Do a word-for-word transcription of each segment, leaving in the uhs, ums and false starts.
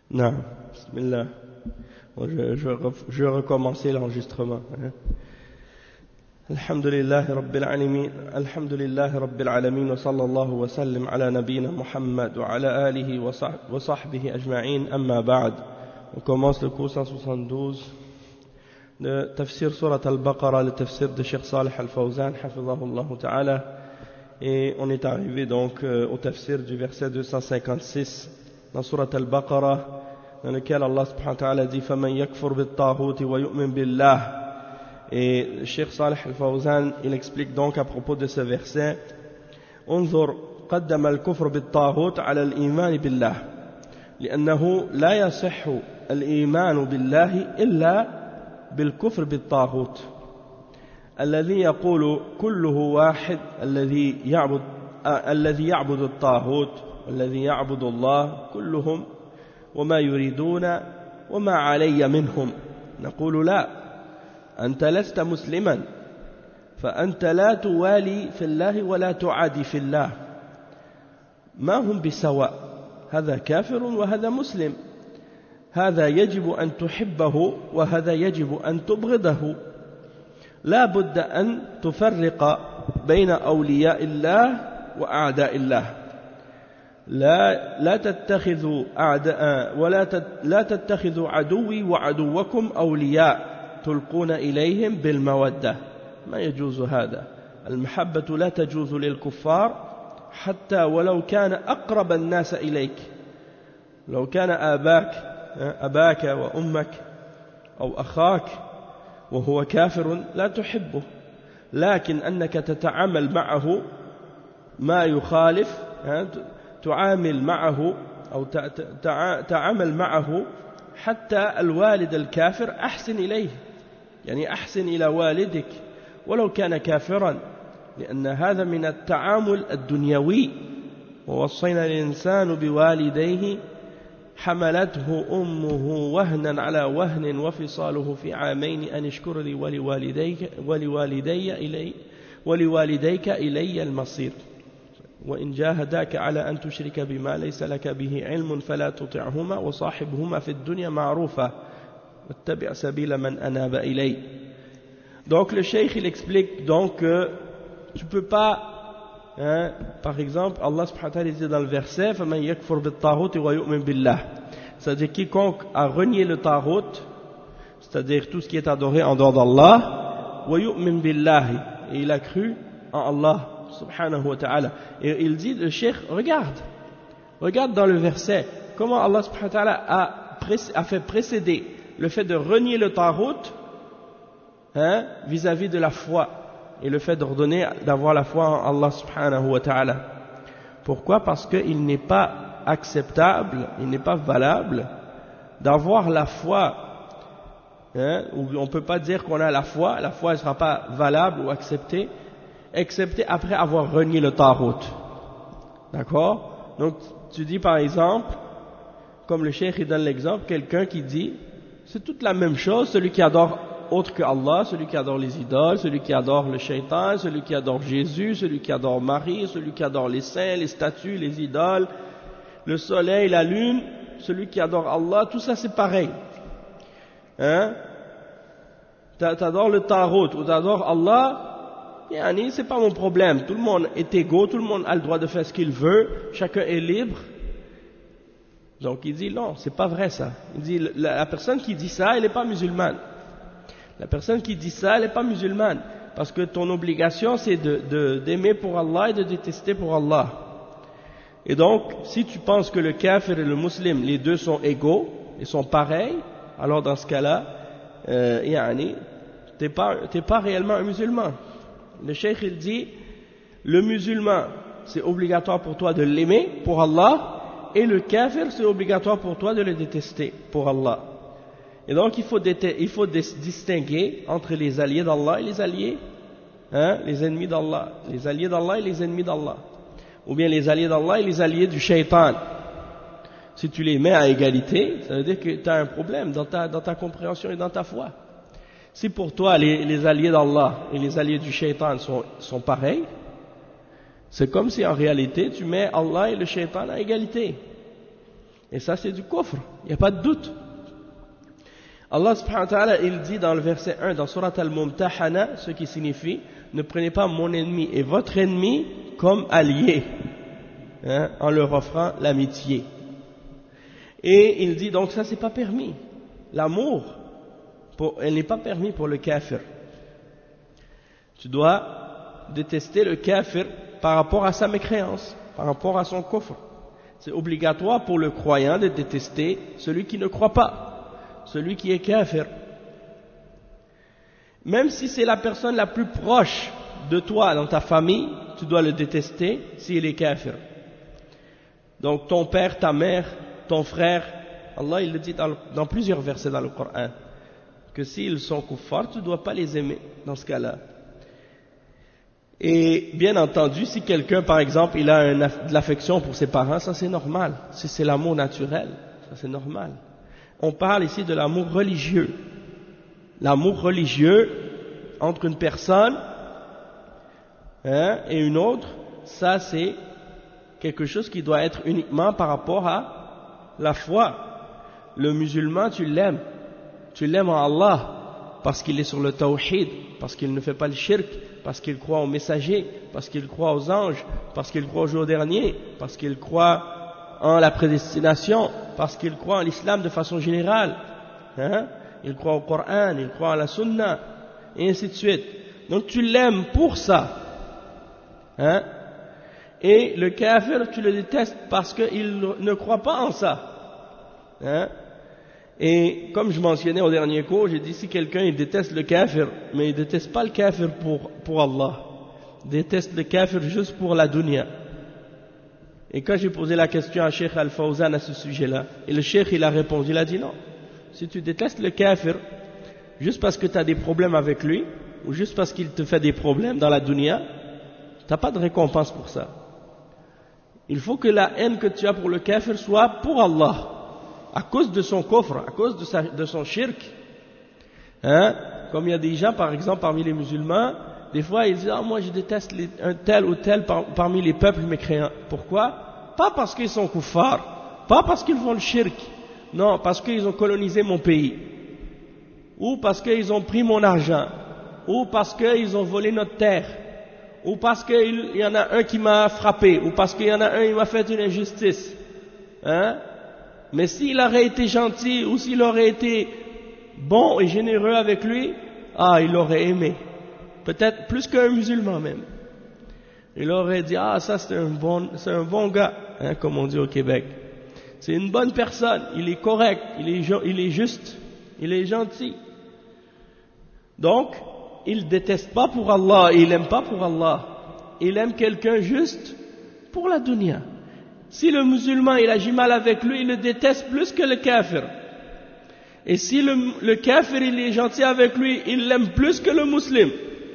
Non, bismillah. Je, je, je vais recommencer l'enregistrement. Alhamdulillahi Rabbil Alamin, Alhamdulillahi Rabbil Alamin, wa sallallahu wa sallim ala nabina Muhammad wa ala alihi wa sahbihi ajma'in, amma ba'd. On commence le cours cent soixante-douze de Tafsir Surat Al-Baqarah, le Tafsir de Cheikh Salih Al-Fawzan, hafizahullah ta'ala. Et on est arrivé donc euh, au Tafsir du verset deux cent cinquante-six dans Surat Al-Baqarah, dans lequel Allah subhanahu wa ta'ala dit فَمَنْ يَكْفُرْ بِالطَّاغُوتِ وَيُؤْمِنْ بِاللَّهِ. Et Cheikh Salih Al-Fawzan, il explique donc à propos de ce verset: انظر قدم الكفر بالطاغوت على الإيمان بالله لأنه لا يصح الإيمان بالله إلا بالكفر بالطاغوت الذي يقول كله واحد الذي يعبد الذي يعبد الطاغوت والذي يعبد الله كلهم وما يريدون وما علي منهم. نقول لا، أنت لست مسلما، فأنت لا توالي في الله ولا تعادي في الله، ما هم بسواء، هذا كافر وهذا مسلم، هذا يجب أن تحبه وهذا يجب أن تبغضه، لا بد أن تفرق بين أولياء الله وأعداء الله، لا لا تتخذوا أعداء ولا لا تتخذوا عدوي وعدوكم أولياء تلقون إليهم بالمودة، ما يجوز هذا. المحبة لا تجوز للكفار حتى ولو كان أقرب الناس إليك، لو كان آباك أباك وأمك أو أخاك وهو كافر لا تحبه، لكن أنك تتعامل معه ما يخالف، تعامل معه أو تعامل معه حتى الوالد الكافر أحسن إليه، يعني أحسن إلى والدك ولو كان كافرا، لأن هذا من التعامل الدنيوي. ووصينا الإنسان بوالديه حملته أمه وهنا على وهن وفصاله في عامين أن اشكر لي ولوالديك ولوالدي إلي ولوالديك إلي المصير وإن جاهداك على أن تشرك بما ليس لك به علم فلا تطعهما وصاحبهما في الدنيا معروفا واتبع سبيل من أناب إلي. Donc le cheikh il explique donc que tu peux pas, hein, par exemple Allah subhanahu wa ta'ala dit dans le verset فَمَنْ يَكْفُرْ بِالطَّاغُوتِ وَيُؤْمِنْ بِاللَّهِ, c'est-à-dire quiconque a renié le taghut, c'est-à-dire tout ce qui est adoré en dehors d'Allah, وَيُؤْمِنْ بِاللَّهِ, et il a cru en Allah subhanahu wa ta'ala. Et il dit, le cheikh, regarde, regarde dans le verset, comment Allah subhanahu wa ta'ala a, a fait précéder le fait de renier le taghut, hein, vis-à-vis de la foi, et le fait d'ordonner d'avoir la foi en Allah subhanahu wa ta'ala. Pourquoi? Parce qu'il n'est pas acceptable, il n'est pas valable d'avoir la foi, hein, ou on ne peut pas dire qu'on a la foi, la foi ne sera pas valable ou acceptée, excepté après avoir renié le taghut. D'accord? Donc tu dis par exemple, comme le cheikh il donne l'exemple, quelqu'un qui dit c'est toute la même chose, celui qui adore autre que Allah, celui qui adore les idoles, celui qui adore le shaitan, celui qui adore Jésus, celui qui adore Marie, celui qui adore les saints, les statues, les idoles, le soleil, la lune, celui qui adore Allah, tout ça c'est pareil. Hein? T'adores le taghut ou t'adores Allah, yani, c'est pas mon problème, tout le monde est égaux, tout le monde a le droit de faire ce qu'il veut, chacun est libre. Donc il dit non, c'est pas vrai ça. Il dit la, la personne qui dit ça, elle n'est pas musulmane. La personne qui dit ça, elle n'est pas musulmane, parce que ton obligation c'est de, de, d'aimer pour Allah et de détester pour Allah. Et donc, si tu penses que le kafir et le musulman, les deux sont égaux et sont pareils, alors dans ce cas-là, euh, yani, t'es pas, t'es pas réellement un musulman. Le cheikh il dit, le musulman c'est obligatoire pour toi de l'aimer pour Allah, et le kafir c'est obligatoire pour toi de le détester pour Allah. Et donc il faut, il faut distinguer entre les alliés d'Allah et les alliés, hein, les ennemis d'Allah, les alliés d'Allah et les ennemis d'Allah, ou bien les alliés d'Allah et les alliés du shaitan. Si tu les mets à égalité, ça veut dire que tu as un problème dans ta, dans ta compréhension et dans ta foi. Si pour toi les, les alliés d'Allah et les alliés du shaitan sont, sont pareils, c'est comme si en réalité tu mets Allah et le shaitan à égalité. Et ça c'est du kufr, il n'y a pas de doute. Allah subhanahu wa ta'ala, il dit dans le verset un, dans Surat Al-Mumtahana, ce qui signifie, ne prenez pas mon ennemi et votre ennemi comme alliés, hein, en leur offrant l'amitié. Et il dit donc ça c'est pas permis. L'amour, pour, elle n'est pas permis pour le kafir. Tu dois détester le kafir par rapport à sa mécréance, par rapport à son kufr. C'est obligatoire pour le croyant de détester celui qui ne croit pas, celui qui est kafir. Même si c'est la personne la plus proche de toi dans ta famille, tu dois le détester s'il est kafir. Donc ton père, ta mère, ton frère, Allah il le dit dans, dans plusieurs versets dans le Coran, que s'ils sont kuffars, tu ne dois pas les aimer dans ce cas-là. Et bien entendu, si quelqu'un par exemple il a un, de l'affection pour ses parents, ça c'est normal, si c'est l'amour naturel, ça c'est normal. On parle ici de l'amour religieux. L'amour religieux entre une personne, hein, et une autre, ça c'est quelque chose qui doit être uniquement par rapport à la foi. Le musulman, tu l'aimes, tu l'aimes en Allah parce qu'il est sur le tawhid, parce qu'il ne fait pas le shirk, parce qu'il croit aux messagers, parce qu'il croit aux anges, parce qu'il croit au jour dernier, parce qu'il croit en la prédestination, parce qu'il croit en l'islam de façon générale, hein? Il croit au Coran, il croit en la sunna, et ainsi de suite. Donc tu l'aimes pour ça, hein? Et le kafir, tu le détestes parce qu'il ne croit pas en ça, hein? Et comme je mentionnais au dernier cours, j'ai dit si quelqu'un il déteste le kafir, mais il ne déteste pas le kafir pour, pour Allah, il déteste le kafir juste pour la dunya. Et quand j'ai posé la question à Cheikh Al-Fawzan à ce sujet-là, et le Cheikh il a répondu, il a dit non, si tu détestes le kafir juste parce que tu as des problèmes avec lui, ou juste parce qu'il te fait des problèmes dans la dunya, tu n'as pas de récompense pour ça. Il faut que la haine que tu as pour le kafir soit pour Allah, à cause de son kufr, à cause de, sa, de son shirk. Hein? Comme il y a des gens, par exemple, parmi les musulmans, des fois ils disent ah, moi je déteste les, un tel ou tel par, parmi les peuples mécréants. Pourquoi? Pas parce qu'ils sont kuffars, pas parce qu'ils font le shirk, non, parce qu'ils ont colonisé mon pays, ou parce qu'ils ont pris mon argent, ou parce qu'ils ont volé notre terre, ou parce qu'il y en a un qui m'a frappé, ou parce qu'il y en a un qui m'a fait une injustice. Hein? Mais s'il aurait été gentil, ou s'il aurait été bon et généreux avec lui, ah, il l'aurait aimé. Peut-être plus qu'un musulman même. Il aurait dit, ah, ça c'est un bon, c'est un bon gars, hein, comme on dit au Québec. C'est une bonne personne, il est correct, il est, il est juste, il est gentil. Donc, il ne déteste pas pour Allah, il n'aime pas pour Allah. Il aime quelqu'un juste pour la dunya. Si le musulman il agit mal avec lui, il le déteste plus que le kafir. Et si le, le kafir il est gentil avec lui, il l'aime plus que le musulman.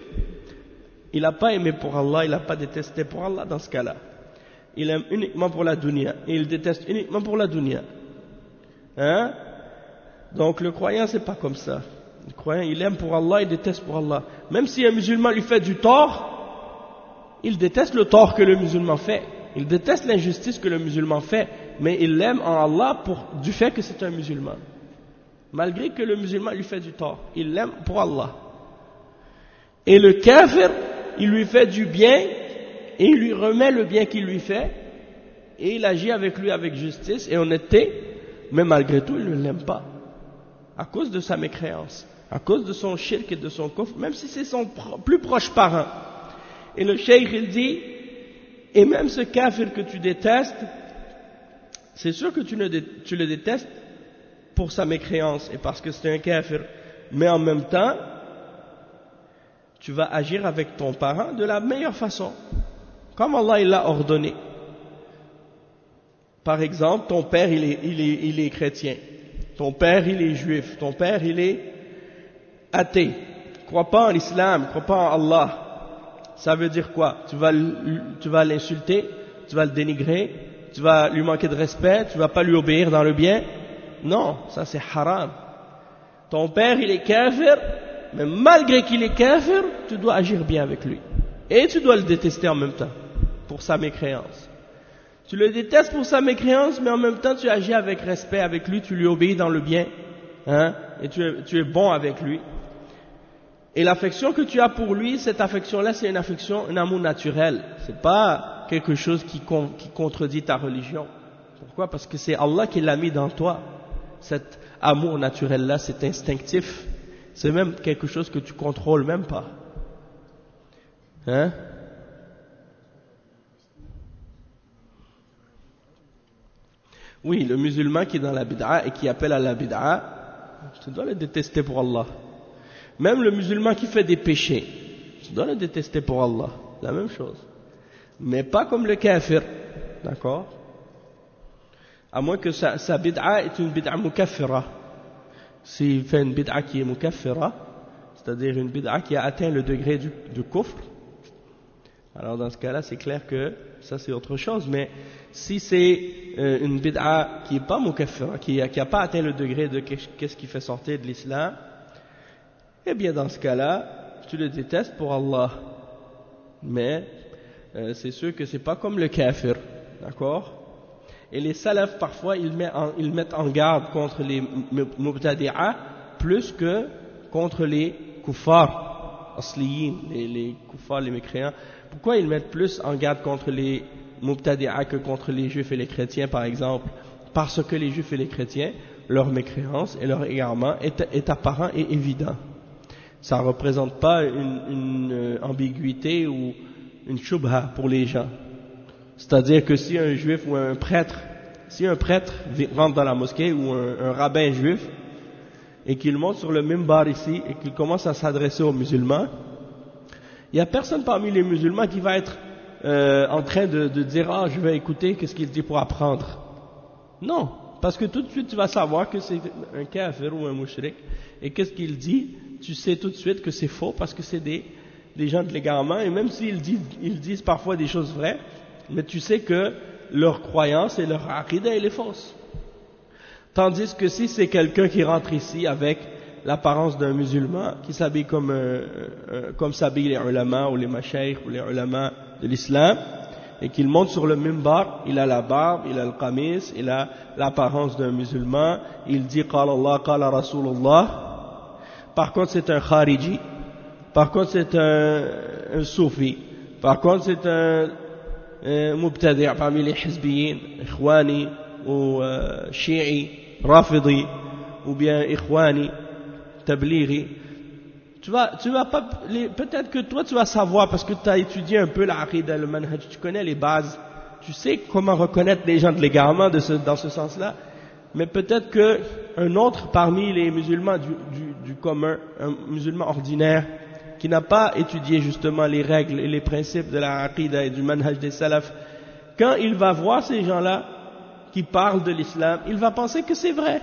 Il n'a pas aimé pour Allah, il n'a pas détesté pour Allah dans ce cas-là. Il aime uniquement pour la dunya, et il déteste uniquement pour la dunya. Hein? Donc le croyant c'est pas comme ça. Le croyant il aime pour Allah, il déteste pour Allah. Même si un musulman lui fait du tort, il déteste le tort que le musulman fait. Il déteste l'injustice que le musulman fait, mais il l'aime en Allah pour, du fait que c'est un musulman. Malgré que le musulman lui fait du tort, il l'aime pour Allah. Et le kafir, il lui fait du bien, et il lui remet le bien qu'il lui fait, et il agit avec lui avec justice et honnêteté, mais malgré tout, il ne l'aime pas. À cause de sa mécréance, à cause de son shirk et de son kufr, même si c'est son pro- plus proche parent. Et le cheikh, il dit, et même ce kafir que tu détestes, c'est sûr que tu, ne dé, tu le détestes pour sa mécréance et parce que c'est un kafir, mais en même temps, tu vas agir avec ton parent de la meilleure façon, comme Allah il l'a ordonné. Par exemple, ton père il est, il est, il est chrétien, ton père il est juif, ton père il est athée, crois pas en l'islam, crois pas en Allah. Ça veut dire quoi? Tu vas, tu vas l'insulter, tu vas le dénigrer, tu vas lui manquer de respect, tu vas pas lui obéir dans le bien? Non, ça c'est haram. Ton père il est kafir, mais malgré qu'il est kafir, tu dois agir bien avec lui. Et tu dois le détester en même temps, pour sa mécréance. Tu le détestes pour sa mécréance, mais en même temps tu agis avec respect avec lui, tu lui obéis dans le bien, hein, et tu es, tu es bon avec lui. Et l'affection que tu as pour lui, cette affection-là, c'est une affection, un amour naturel. C'est pas quelque chose qui, con, qui contredit ta religion. Pourquoi? Parce que c'est Allah qui l'a mis dans toi. Cet amour naturel-là, c'est instinctif. C'est même quelque chose que tu contrôles même pas. Hein? Oui, le musulman qui est dans la bid'a et qui appelle à la bid'a, tu dois le détester pour Allah. Même le musulman qui fait des péchés, tu dois le détester pour Allah. La même chose. Mais pas comme le kafir. D'accord? À moins que sa, sa bid'a est une bid'a mukaffira. S'il fait une bid'a qui est mukaffira, c'est-à-dire une bid'a qui a atteint le degré du, du kufr, alors dans ce cas-là, c'est clair que ça c'est autre chose. Mais si c'est euh, une bid'a qui n'est pas mukaffira, qui n'a pas atteint le degré de qu'est-ce qui fait sortir de l'islam, eh bien dans ce cas-là, tu le détestes pour Allah. Mais euh, c'est sûr que c'est pas comme le kafir, d'accord? Et les salafs parfois ils mettent en, ils mettent en garde contre les mubtadi'a plus que contre les kuffar asliyin, les, les kuffar, les mécréants. Pourquoi ils mettent plus en garde contre les mubtadi'a que contre les juifs et les chrétiens par exemple? Parce que les juifs et les chrétiens, leur mécréance et leur égarement est, est apparent et évident. Ça ne représente pas une, une ambiguïté ou une shubha pour les gens. C'est-à-dire que si un juif ou un prêtre, si un prêtre rentre dans la mosquée ou un, un rabbin juif et qu'il monte sur le mimbar ici et qu'il commence à s'adresser aux musulmans, il n'y a personne parmi les musulmans qui va être euh, en train de, de dire « Ah, je vais écouter qu'est-ce qu'il dit pour apprendre ». Non, parce que tout de suite tu vas savoir que c'est un kafir ou un mushrik et qu'est-ce qu'il dit, tu sais tout de suite que c'est faux parce que c'est des, des gens de l'égarement et même s'ils disent, ils disent parfois des choses vraies, mais tu sais que leur croyance et leur aqidah elle est fausse. Tandis que si c'est quelqu'un qui rentre ici avec l'apparence d'un musulman, qui s'habille comme, euh, euh, comme s'habillent les ulama ou les mashaykh ou les ulama de l'islam, et qu'il monte sur le mimbar, il a la barbe, il a le qamis, il a l'apparence d'un musulman, il dit qala Allah, qala Rasulullah. Par contre c'est un khariji, par contre c'est un, un soufi, par contre c'est un mubtadi' parmi les hizbiyin, ikhwani ou shi'i, rafidi, ou bien ikhwani, tablighi. Tu vas, tu vas pas, peut-être que toi tu vas savoir parce que tu as étudié un peu l'aqidah, le manhaj, tu connais les bases, tu sais comment reconnaître les gens de l'égarement de ce, dans ce sens-là, mais peut-être que un autre parmi les musulmans du, du, du commun, un musulman ordinaire, qui n'a pas étudié justement les règles et les principes de la aqidah et du manhaj des salafs, quand il va voir ces gens-là qui parlent de l'islam, il va penser que c'est vrai.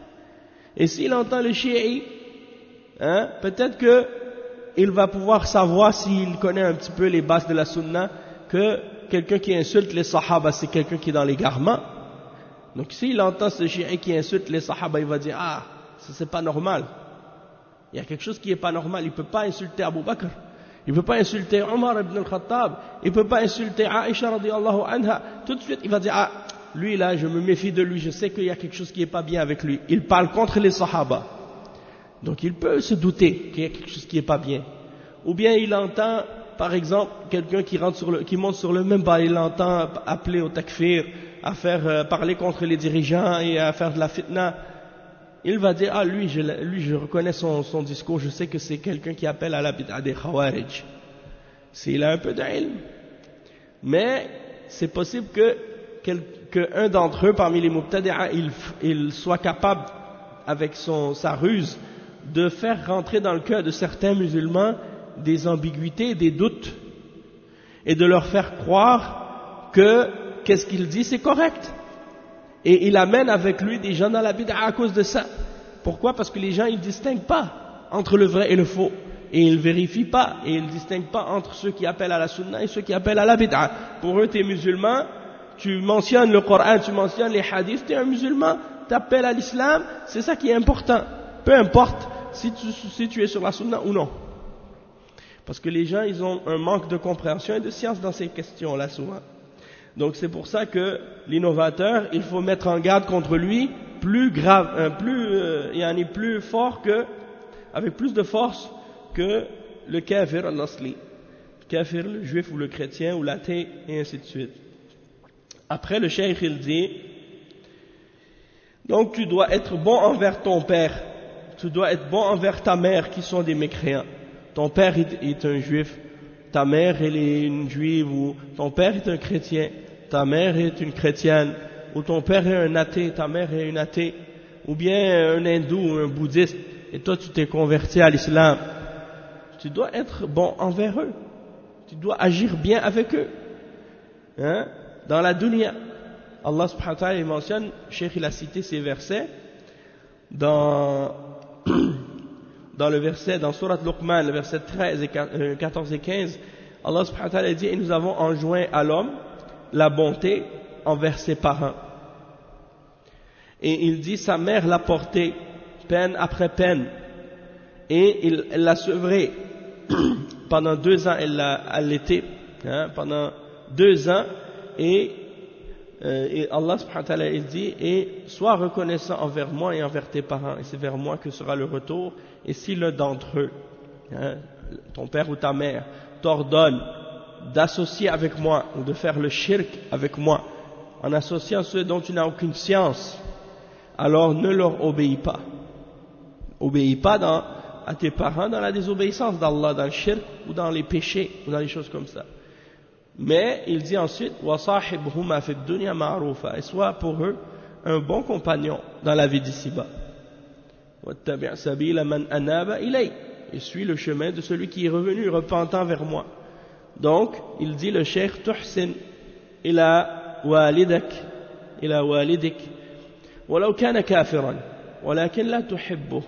Et s'il entend le chi'i, hein, peut-être que il va pouvoir savoir s'il connaît un petit peu les bases de la sunna, que quelqu'un qui insulte les sahaba, c'est quelqu'un qui est dans l'égarement. Donc s'il entend ce chi'i qui insulte les sahaba, il va dire, ah, ça c'est pas normal. Il y a quelque chose qui n'est pas normal. Il ne peut pas insulter Abu Bakr. Il ne peut pas insulter Omar ibn al-Khattab. Il ne peut pas insulter Aisha radiallahu anha. Tout de suite, il va dire, ah, lui là, je me méfie de lui. Je sais qu'il y a quelque chose qui n'est pas bien avec lui. Il parle contre les sahaba. Donc il peut se douter qu'il y a quelque chose qui n'est pas bien. Ou bien il entend, par exemple, quelqu'un qui, rentre sur le, qui monte sur le mimbar, il entend appeler au takfir, à faire euh, parler contre les dirigeants et à faire de la fitna. Il va dire, ah lui je, lui, je reconnais son, son discours, je sais que c'est quelqu'un qui appelle à la bid'a des khawarij. S'il a un peu d'ilm. Mais c'est possible que qu'un d'entre eux, parmi les mubtadi'a, il, il soit capable, avec son, sa ruse, de faire rentrer dans le cœur de certains musulmans des ambiguïtés, des doutes, et de leur faire croire que qu'est-ce qu'il dit c'est correct. Et il amène avec lui des gens dans la bid'a à cause de ça. Pourquoi? Parce que les gens ils distinguent pas entre le vrai et le faux. Et ils vérifient pas, et ils distinguent pas entre ceux qui appellent à la sunna et ceux qui appellent à la bid'a. Pour eux, tu es musulman, tu mentionnes le Coran, tu mentionnes les hadiths, tu es un musulman, tu appelles à l'islam, c'est ça qui est important. Peu importe si tu, si tu es sur la sunna ou non. Parce que les gens, ils ont un manque de compréhension et de science dans ces questions-là souvent. Donc c'est pour ça que l'innovateur, il faut mettre en garde contre lui plus grave, euh, plus, euh, yani plus fort que, avec plus de force que le kafir al-asli. Le kafir, le juif ou le chrétien ou l'athée et ainsi de suite. Après le cheikh il dit, donc tu dois être bon envers ton père, tu dois être bon envers ta mère qui sont des mécréants. Ton père est un juif, ta mère elle est une juive, ou ton père est un chrétien, ta mère est une chrétienne, ou ton père est un athée, ta mère est une athée, ou bien un hindou ou un bouddhiste, et toi tu t'es converti à l'islam. Tu dois être bon envers eux, tu dois agir bien avec eux, hein, dans la dunya. Allah subhanahu wa ta'ala mentionne, Cheikh il a cité ces versets dans, dans le verset, dans Surat Luqman, le verset treize et quatorze et quinze, Allah subhanahu wa ta'ala dit, et nous avons enjoint à l'homme la bonté envers ses parents. Et il dit, sa mère l'a porté peine après peine, et il, elle l'a sevré. Pendant deux ans, elle l'a allaité, hein, pendant deux ans, et Euh, et Allah subhanahu wa ta'ala il dit, et sois reconnaissant envers moi et envers tes parents, et c'est vers moi que sera le retour. Et si l'un d'entre eux, hein, ton père ou ta mère, t'ordonne d'associer avec moi ou de faire le shirk avec moi, en associant ceux dont tu n'as aucune science, alors ne leur obéis pas. Obéis pas dans, à tes parents dans la désobéissance d'Allah, dans le shirk ou dans les péchés ou dans les choses comme ça. Mais il dit ensuite, وَصَاحِبْهُمَا فِي الدُّنْيَا مَعْرُوفًا, et sois pour eux un bon compagnon dans la vie d'ici-bas. وَاتَّبِعْ سَبِيلَ مَنْ أَنَابَ إِلَيْهِ, et suis le chemin de celui qui est revenu repentant vers moi. Donc, il dit le cheikh, تُحْسِنْ إِلَى وَالِدَكَ إِلَى وَالِدِكَ وَلَوْ كَانَ كَافِرًا وَلَكِنْ لَا تُحِبُّهُ,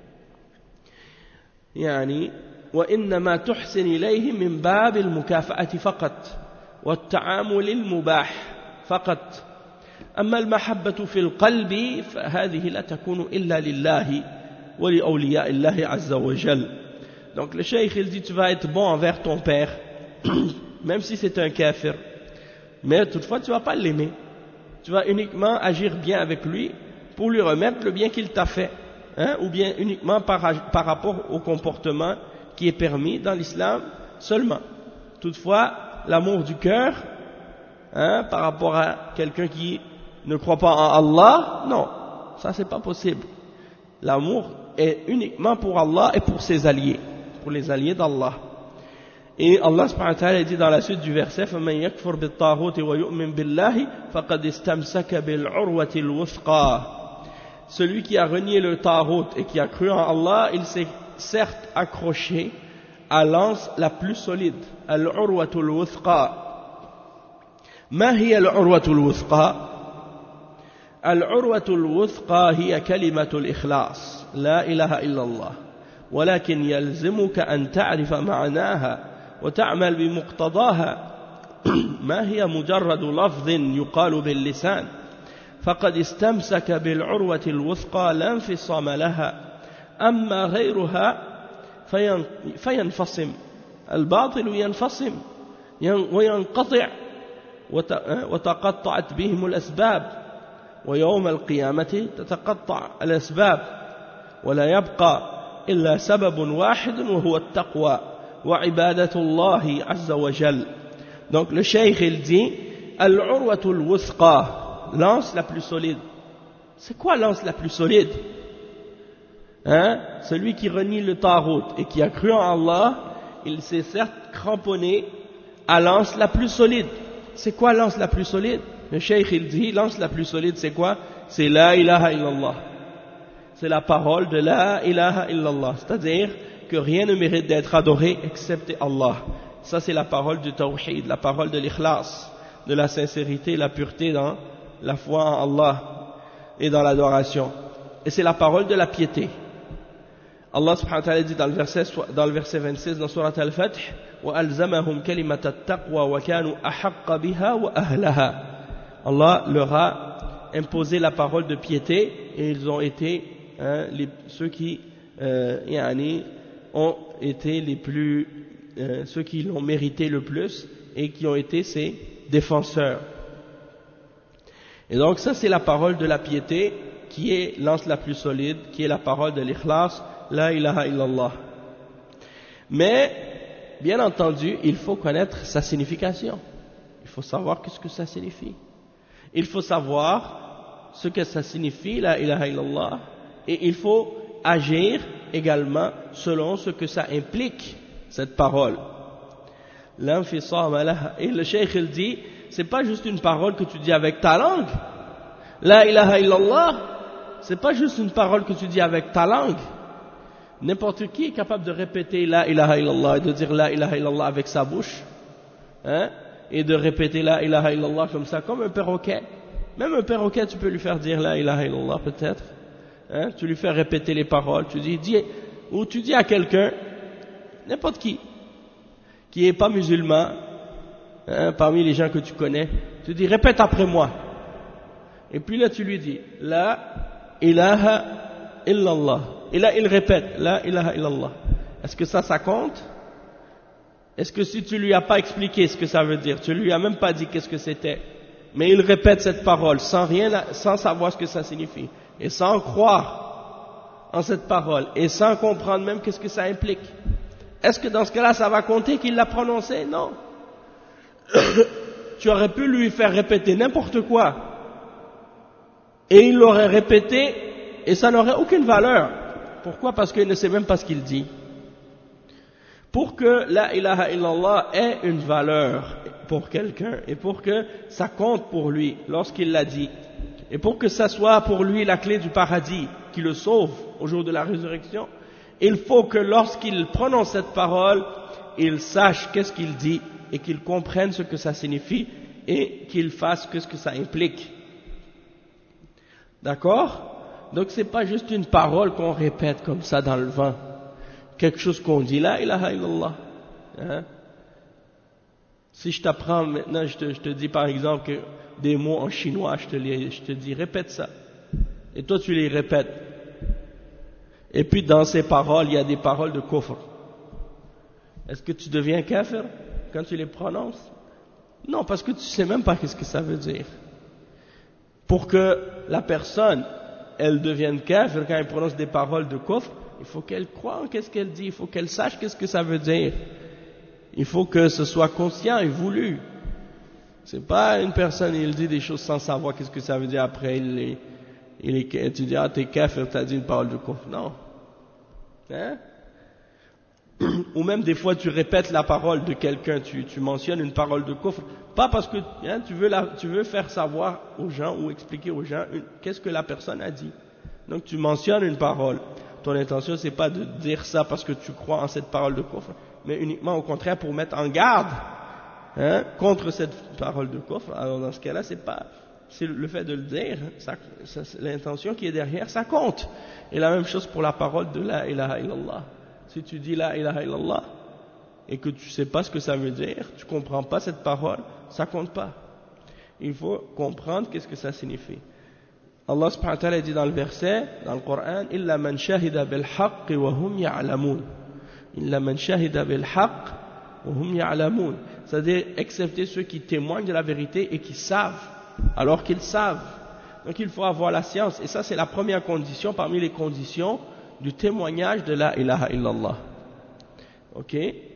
يعني وإنما تحسن إليه من باب المكافأة فقط والتعامل المباح فقط. أما المحبة في القلب فهذه لا تكون إلا لله ولأولياء الله عز وجل. Donc le cheikh il dit, tu vas être bon envers ton père même si c'est un kafir, mais toutefois tu ne vas pas l'aimer, tu vas uniquement agir bien avec lui pour lui remettre le bien qu'il t'a fait, hein, ou bien uniquement par, par rapport au comportement qui est permis dans l'islam seulement. Toutefois, l'amour du cœur, hein, par rapport à quelqu'un qui ne croit pas en Allah, non, ça c'est pas possible. L'amour est uniquement pour Allah et pour ses alliés, pour les alliés d'Allah. Et Allah subhanahu wa ta'ala dit dans la suite du verset, فَمَنْ يَكْفُرْ بِالطَّاغُوتِ وَيُؤْمِنْ بِاللَّهِ فَقَدْ اسْتَمْسَكَ بِالْعُرْوَةِ الْوُثْقَى. Celui qui a renié le Taghut et qui a cru en Allah, il s'est certes accroché à l'anse la plus solide, al-urwatul wuthqa. ما هي العروة الوثقى؟ العروة الوثقى هي كلمة الإخلاص لا إله إلا الله، ولكن يلزمك أن تعرف معناها وتعمل بمقتضاها، ما هي مجرد لفظ يقال باللسان، فقد استمسك بالعروة الوثقى لا انفصام لها، أما غيرها فينفصم، الباطل ينفصم وينقطع وتقطعت بهم الأسباب، ويوم القيامة تتقطع الأسباب ولا يبقى إلا سبب واحد وهو التقوى وعبادة الله عز وجل. Donc le cheikh il dit al-urwatul wuthqa, l'anse la plus solide. C'est quoi l'anse la plus solide? Hein? Celui qui renie le Taghut et qui a cru en Allah, il s'est certes cramponné à l'anse la plus solide. C'est quoi l'anse la plus solide? Le cheikh il dit, l'anse la plus solide c'est quoi? C'est la ilaha illallah. C'est la parole de la ilaha illallah. C'est-à-dire que rien ne mérite d'être adoré excepté Allah. Ça c'est la parole du tawhid, la parole de l'ikhlas, de la sincérité, la pureté dans la foi en Allah et dans l'adoration. Et c'est la parole de la piété. Allah subhanahu wa ta'ala dit dans le verset, dans le verset vingt-six dans Surat Al-Fath, وَأَلْزَمَهُمْ كَلِمَةَ التَّقْوَى وَكَانُوا أَحَقَّ بِهَا وَأَهْلَهَا. Allah leur a imposé la parole de piété et ils ont été hein, les, ceux qui euh, yani, ont été les plus, euh, ceux qui l'ont mérité le plus et qui ont été ses défenseurs. Et donc ça c'est la parole de la piété qui est l'anse la plus solide, qui est la parole de l'ikhlas, la ilaha illallah. Mais, bien entendu, il faut connaître sa signification. Il faut savoir qu'est-ce que ça signifie. Il faut savoir ce que ça signifie, la ilaha illallah, et il faut agir également selon ce que ça implique, cette parole. L'infisam laha. Et le cheikh il dit, c'est pas juste une parole que tu dis avec ta langue. La ilaha illallah, c'est pas juste une parole que tu dis avec ta langue. N'importe qui est capable de répéter la ilaha illallah et de dire la ilaha illallah avec sa bouche, hein, et de répéter la ilaha illallah comme ça, comme un perroquet. Même un perroquet, tu peux lui faire dire la ilaha illallah peut-être. Hein, tu lui fais répéter les paroles, tu dis, dis ou tu dis à quelqu'un, n'importe qui, qui n'est pas musulman, hein, parmi les gens que tu connais, tu dis répète après moi. Et puis là tu lui dis la ilaha illallah. Et là il répète la ilaha illallah. Est-ce que ça, ça compte? Est-ce que si tu lui as pas expliqué ce que ça veut dire, tu lui as même pas dit qu'est-ce que c'était, mais il répète cette parole sans rien, sans savoir ce que ça signifie, et sans croire en cette parole, et sans comprendre même qu'est-ce que ça implique, est-ce que dans ce cas-là ça va compter qu'il l'a prononcé? Non. Tu aurais pu lui faire répéter n'importe quoi, et il l'aurait répété, et ça n'aurait aucune valeur. Pourquoi? Parce qu'il ne sait même pas ce qu'il dit. Pour que la ilaha illallah ait une valeur pour quelqu'un, et pour que ça compte pour lui lorsqu'il l'a dit, et pour que ça soit pour lui la clé du paradis qui le sauve au jour de la résurrection, il faut que lorsqu'il prononce cette parole, il sache qu'est-ce qu'il dit, et qu'il comprenne ce que ça signifie, et qu'il fasse ce que ça implique. D'accord? Donc c'est pas juste une parole qu'on répète comme ça dans le vent, quelque chose qu'on dit, la ilaha illallah. Hein? Si je t'apprends maintenant, je te, je te dis par exemple que des mots en chinois, je te, les, je te dis répète ça, et toi tu les répètes, et puis dans ces paroles il y a des paroles de kufr. Est-ce que tu deviens kafir quand tu les prononces? Non, parce que tu sais même pas qu'est-ce que ça veut dire. Pour que la personne elle devienne kafir quand elle prononce des paroles de kufr, il faut qu'elle croie en qu'est-ce qu'elle dit, il faut qu'elle sache qu'est-ce que ça veut dire. Il faut que ce soit conscient et voulu. C'est pas une personne, il dit des choses sans savoir qu'est-ce que ça veut dire, après il est, il est, tu dis, ah t'es kafir, t'as dit une parole de kufr. Non. Hein? Ou même des fois tu répètes la parole de quelqu'un, tu, tu mentionnes une parole de kufr, pas parce que hein, tu, veux la, tu veux faire savoir aux gens ou expliquer aux gens qu'est-ce que la personne a dit. Donc tu mentionnes une parole. Ton intention c'est pas de dire ça parce que tu crois en cette parole de kufr, mais uniquement au contraire pour mettre en garde, hein, contre cette parole de kufr. Alors dans ce cas-là c'est pas, c'est le fait de le dire, ça, ça, l'intention qui est derrière ça compte. Et la même chose pour la parole de la ilaha illallah. Si tu dis la ilaha illallah et que tu sais pas ce que ça veut dire, tu comprends pas cette parole, ça compte pas. Il faut comprendre qu'est-ce que ça signifie. Allah subhanahu wa ta'ala dit dans le verset, dans le Coran, illa man shahida bil haqq wa hum ya'lamun. Illa man shahida bil haqq wa hum ya'lamun. C'est-à-dire excepté ceux qui témoignent de la vérité et qui savent, alors qu'ils savent. Donc il faut avoir la science, et ça c'est la première condition parmi les conditions du témoignage de la ilaha illallah. Ok?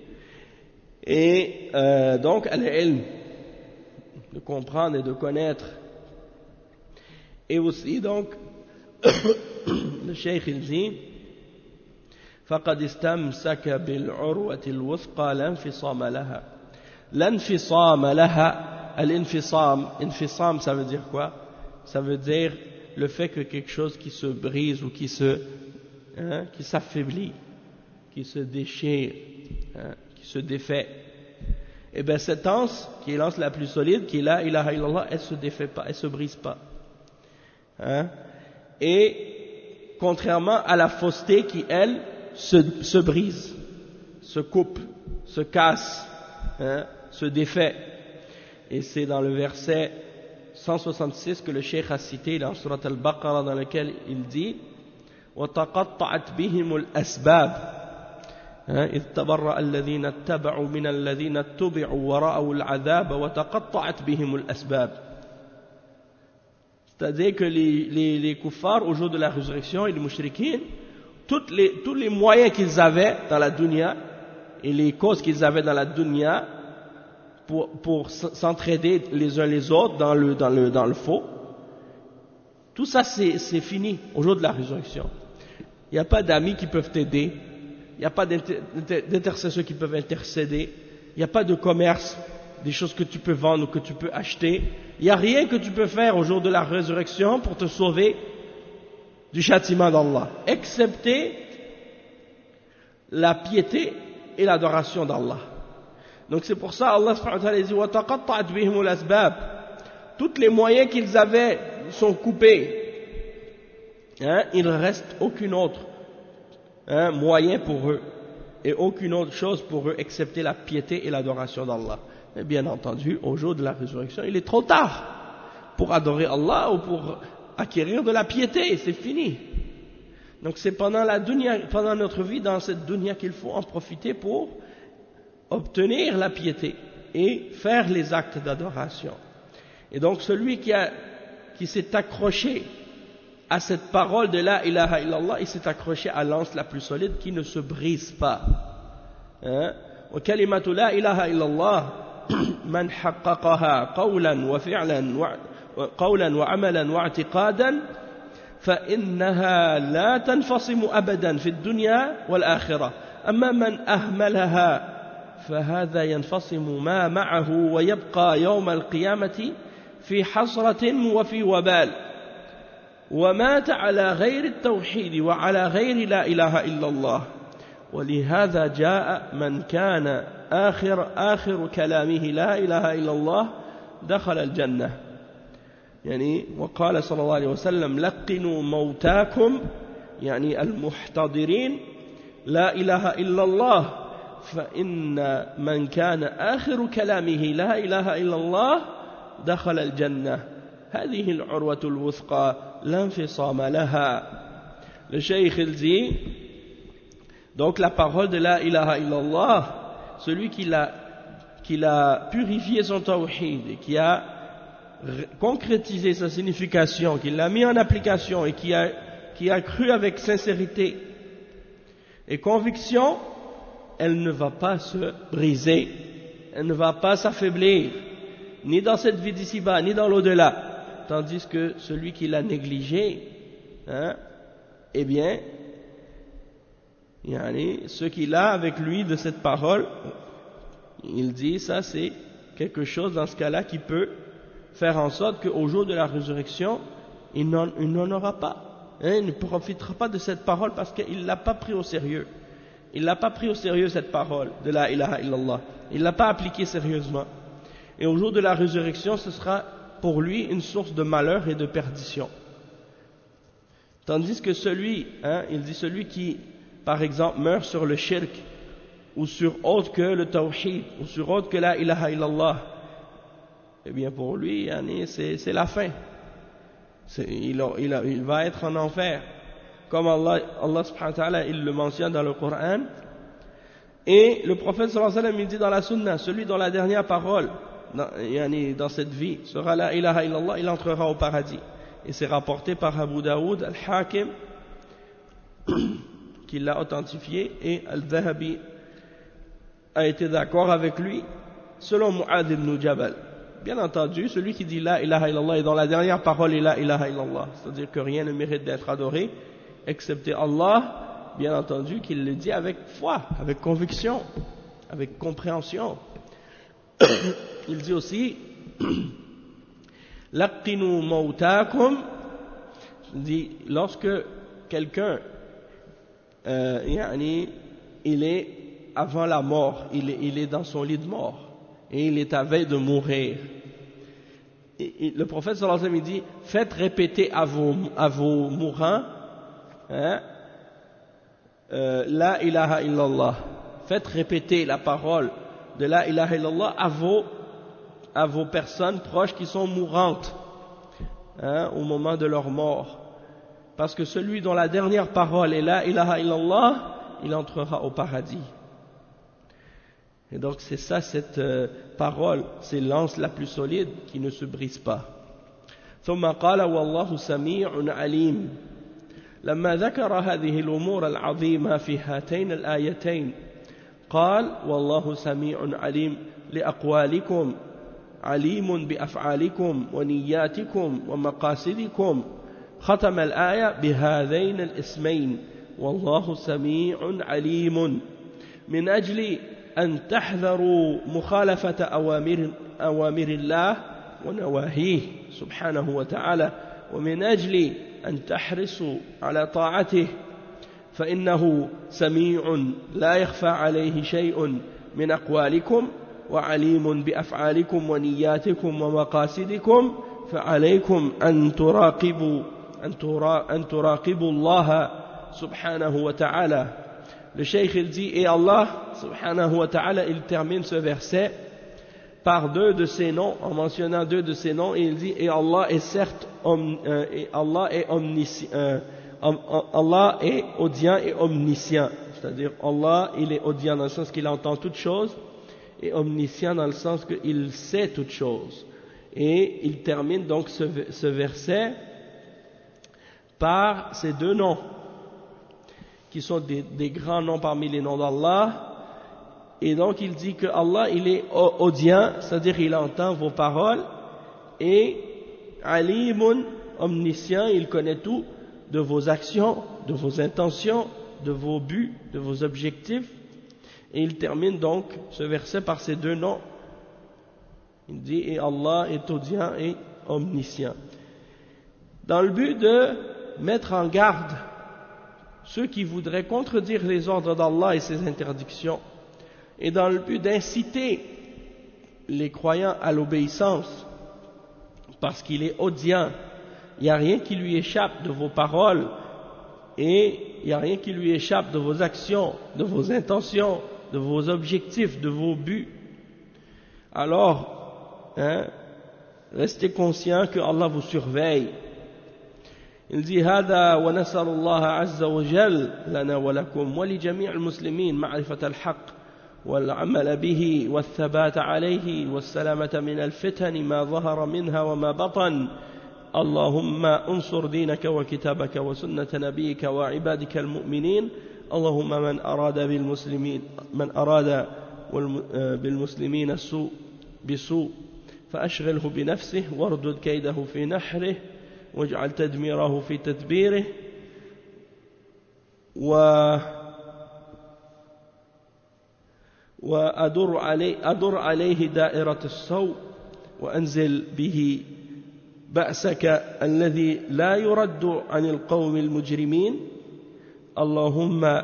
Et euh, donc, al-ilm, de comprendre et de connaître. Et aussi, donc, le cheikh il dit, فَقَدْ اسْتَمْسَكَ بِالْعُرْوَةِ الْوُثْقَى لَانْفِصَامَ لَهَا. L'anfisam laha, al-infisam, infisam ça veut dire quoi? Ça veut dire le fait que quelque chose qui se brise ou qui se Hein, qui s'affaiblit, qui se déchire, hein, qui se défait. Et bien cette anse, qui est l'anse la plus solide, qui est la ilaha illallah, elle se défait pas, elle se brise pas. Hein. Et contrairement à la fausseté qui, elle, se, se brise, se coupe, se casse, hein, se défait. Et c'est dans le verset cent soixante-six que le cheikh a cité dans Surat al-Baqarah, dans lequel il dit وتقطعت بهم الأسباب إذ تبرأ الذين اتبعوا من الذين اتبعوا ورأوا العذاب وتقطعت بهم الأسباب. C'est-à-dire que les, les, les kuffars, au jour de la résurrection, et les mushrikines, toutes les, tous les moyens qu'ils avaient dans la dunya, et les causes qu'ils avaient dans la dunya, pour, pour s'entraider les uns les autres dans le, dans le, dans le faux, tout ça c'est, c'est fini au jour de la résurrection. Il n'y a pas d'amis qui peuvent t'aider, il n'y a pas d'intercesseurs qui peuvent intercéder, il n'y a pas de commerce, des choses que tu peux vendre ou que tu peux acheter. Il n'y a rien que tu peux faire au jour de la résurrection pour te sauver du châtiment d'Allah, excepté la piété et l'adoration d'Allah. Donc c'est pour ça Allah subhanahu wa ta'ala dit wa taqatta'at bihimul asbab. Tous les moyens qu'ils avaient sont coupés. Hein, il ne reste aucun autre hein, moyen pour eux et aucune autre chose pour eux excepté la piété et l'adoration d'Allah. Et bien entendu, au jour de la résurrection, il est trop tard pour adorer Allah ou pour acquérir de la piété, c'est fini. Donc c'est pendant la dunya, pendant notre vie dans cette dunya qu'il faut en profiter pour obtenir la piété et faire les actes d'adoration. Et donc celui qui, a, qui s'est accroché à cette parole de la ilaha illallah, il s'est accroché à l'anse la plus solide qui ne se brise pas. Hein? Wa kalimatu la ilaha illallah man haqqaqaha qawlan wa fi'lan wa qawlan wa amalan wa i'tiqadan fa innaha la tanfasimu abadan fi ad-dunya wal akhirah amma man ahmalaha فهذا ينفصم ما معه ويبقى يوم القيامة في حسرة وفي وبال ومات على غير التوحيد وعلى غير لا إله إلا الله ولهذا جاء من كان آخر آخر كلامه لا إله إلا الله دخل الجنة يعني وقال صلى الله عليه وسلم لقنوا موتاكم يعني المحتضرين لا إله إلا الله فإن من كان آخر كلامه لا إله إلا الله دخل الجنة هذه العروة الوثقى لا انفصام لها. Le cheikh il dit donc la parole de la ilaha illallah, celui qui l'a qui a purifié son tawhid et qui a concrétisé sa signification, qui l'a mis en application et qui a, qui a cru avec sincérité et conviction, elle ne va pas se briser, elle ne va pas s'affaiblir, ni dans cette vie d'ici-bas, ni dans l'au-delà. Tandis que celui qui l'a négligé, hein, eh bien, yani, ce qu'il a avec lui de cette parole, il dit, ça c'est quelque chose dans ce cas-là qui peut faire en sorte qu'au jour de la résurrection, il n'en, il n'en aura pas, hein, il ne profitera pas de cette parole parce qu'il ne l'a pas pris au sérieux. Il n'a pas pris au sérieux cette parole de la ilaha illallah. Il ne l'a pas appliquée sérieusement. Et au jour de la résurrection, ce sera pour lui une source de malheur et de perdition. Tandis que celui, hein, il dit celui qui, par exemple, meurt sur le shirk, ou sur autre que le tawhid, ou sur autre que la ilaha illallah, eh bien pour lui, c'est, c'est la fin. C'est, il, il, il va être en enfer. Comme Allah, Allah subhanahu wa ta'ala, il le mentionne dans le Coran. Et le prophète sallallahu alayhi wa sallam, il dit dans la sunna, celui dont la dernière parole, dans, dans cette vie, sera la ilaha illallah, il entrera au paradis. Et c'est rapporté par Abu Daoud, Al-Hakim, qui l'a authentifié, et Al-Dhahabi a été d'accord avec lui, selon Mu'adh ibn Jabal. Bien entendu, celui qui dit la ilaha illallah et dont la dernière parole est la ilaha illallah, c'est-à-dire que rien ne mérite d'être adoré, excepté Allah, bien entendu qu'il le dit avec foi, avec conviction, avec compréhension. Il dit aussi laqinu mawtakum, dit lorsque quelqu'un euh, yani, il est avant la mort, il est, il est dans son lit de mort et il est à veille de mourir. Et, et le prophète sallallahu alayhi wa sallam dit faites répéter à vos, à vos mourants hein, euh, la ilaha illallah, faites répéter la parole de la ilaha illallah à vos, à vos personnes proches qui sont mourantes hein, au moment de leur mort, parce que celui dont la dernière parole est la ilaha illallah, il entrera au paradis. Et donc c'est ça cette euh, parole, c'est l'anse la plus solide qui ne se brise pas. ثم قال والله سميع عليم. لما ذكر هذه الأمور العظيمة في هاتين الآيتين قال والله سميع عليم لأقوالكم عليم بأفعالكم ونياتكم ومقاصدكم. ختم الآية بهذين الاسمين والله سميع عليم من أجل أن تحذروا مخالفة أوامر, أوامر الله ونواهيه سبحانه وتعالى، ومن أجل أن تحرصوا على طاعته، فإنه سميع لا يخفى عليه شيء من أقوالكم، وعليم بأفعالكم ونياتكم ومقاصدكم، فعليكم أن تراقبوا أن تراقبوا الله subhanahu wa ta'ala. Le cheikh il dit, et Allah subhanahu wa ta'ala, il termine ce verset par deux de ses noms, en mentionnant deux de ses noms, et il dit, et Allah est certes om, euh, et Allah est omniscient, euh, Allah est audient et omniscient, c'est-à-dire Allah il est audient dans le sens qu'il entend toutes choses, et omniscient dans le sens qu'il sait toutes choses. Et il termine donc ce, ce verset par ces deux noms qui sont des, des grands noms parmi les noms d'Allah. Et donc il dit que Allah il est audient, c'est-à-dire il entend vos paroles, et alimun, omniscient, il connaît tout de vos actions, de vos intentions, de vos buts, de vos objectifs. Et il termine donc ce verset par ces deux noms. Il dit et Allah est audient et omniscient, dans le but de mettre en garde ceux qui voudraient contredire les ordres d'Allah et ses interdictions, et dans le but d'inciter les croyants à l'obéissance, parce qu'il est audient. Il n'y a rien qui lui échappe de vos paroles, et il n'y a rien qui lui échappe de vos actions, de vos intentions, de vos objectifs, de vos buts. Alors, hein, restez conscients que Allah vous surveille. Il dit هذا ونسأل الله عز وجل لنا ولكم ولجميع المسلمين معرفة الحق والعمل به والثبات عليه والسلامة من الفتن ما ظهر منها وما بطن. اللهم انصر دينك وكتابك وسنة نبيك وعبادك المؤمنين. اللهم من أراد بالمسلمين من أراد بالمسلمين السوء بسوء فأشغله بنفسه واردد كيده في نحره واجعل تدميره في تدبيره و وأدر عليه, أدر عليه دائرة السوء وأنزل به بأسك الذي لا يرد عن القوم المجرمين. اللهم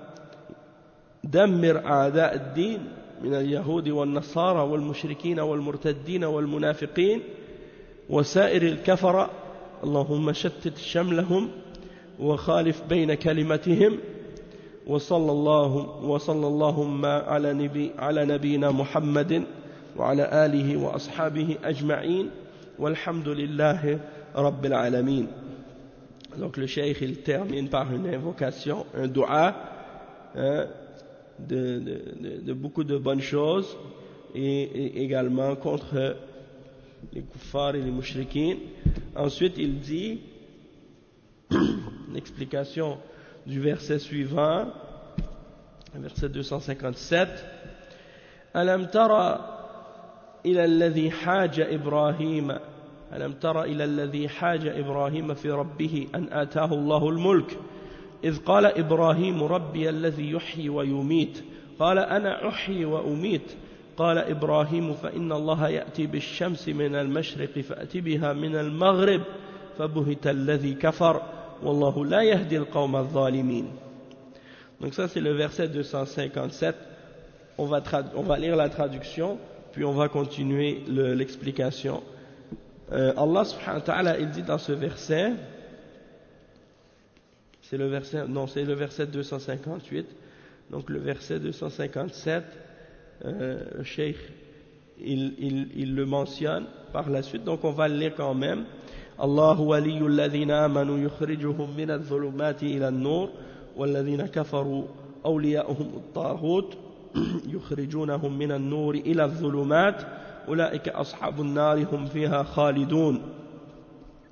دمر أعداء الدين من اليهود والنصارى والمشركين والمرتدين والمنافقين وسائر الكفرة. اللهم شتت شملهم وخالف بين كلمتهم. وصلى الله وصلى اللهم على نبي على نبينا محمد وعلى آله وأصحابه أجمعين والحمد لله رب العالمين. Donc le cheikh il termine par une invocation, un dua hein, de, de, de, de beaucoup de bonnes choses, et, et également contre les kuffars et les mushrikines. Ensuite il dit l'explication du verset suivant, verset deux cent cinquante-sept. Alam tara ila alladhi haja Ibrahim ألم تر إلى الذي حاج إبراهيم في ربه أن آتاه الله الملك إذ قال إبراهيم ربي الذي يحيي ويميت قال أنا أحيي وأميت قال إبراهيم فإن الله يأتي بالشمس من المشرق فأتي بها من المغرب فبهت الذي كفر والله لا يهدي القوم الظالمين. Donc ça c'est le verset deux cent cinquante-sept. On va, on va lire la traduction puis on va continuer le, l'explication. Euh, Allah subhanahu wa ta'ala il dit dans ce verset, c'est le verset, non c'est le verset deux cent cinquante-huit, donc le verset deux cent cinquante-sept, euh, le cheikh il, il, il le mentionne par la suite, donc on va le lire quand même. Allahu waliyyu alladhina amanu yukhrijuhum min adh-dhulumati ila an-nur walladhina kafaru awliya'uhum at-taghut yukhrijunahum min an-nur ila adh-dhulumat أولئك أصحاب النار هم فيها خالدون.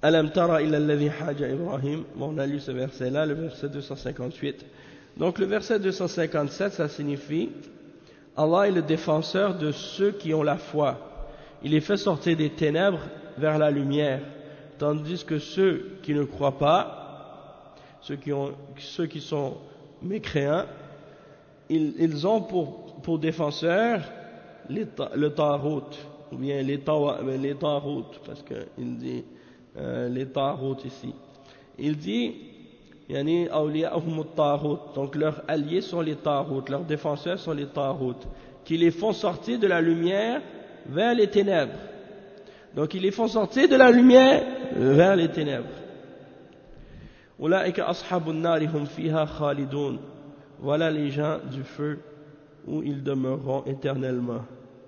Alam tara ila alladhi haja Ibrahim. Bon, on a lu ce verset-là, le verset deux cent cinquante-huit. Donc le verset deux cent cinquante-sept, ça signifie Allah est le défenseur de ceux qui ont la foi. Il les fait sortir des ténèbres vers la lumière, tandis que ceux qui ne croient pas, ceux qui, ont, ceux qui sont mécréants, ils, ils ont pour, pour défenseur les, le Tarout, ou bien les Tarout, parce qu'il dit euh, les Tarout ici. Il dit, yani, donc leurs alliés sont les Tarout, leurs défenseurs sont les Tarout, qui les font sortir de la lumière vers les ténèbres. Donc ils les font sortir de la lumière vers les ténèbres. Ulaika ashabun nari hum fiha khalidun. Voilà les gens du feu où ils demeureront éternellement.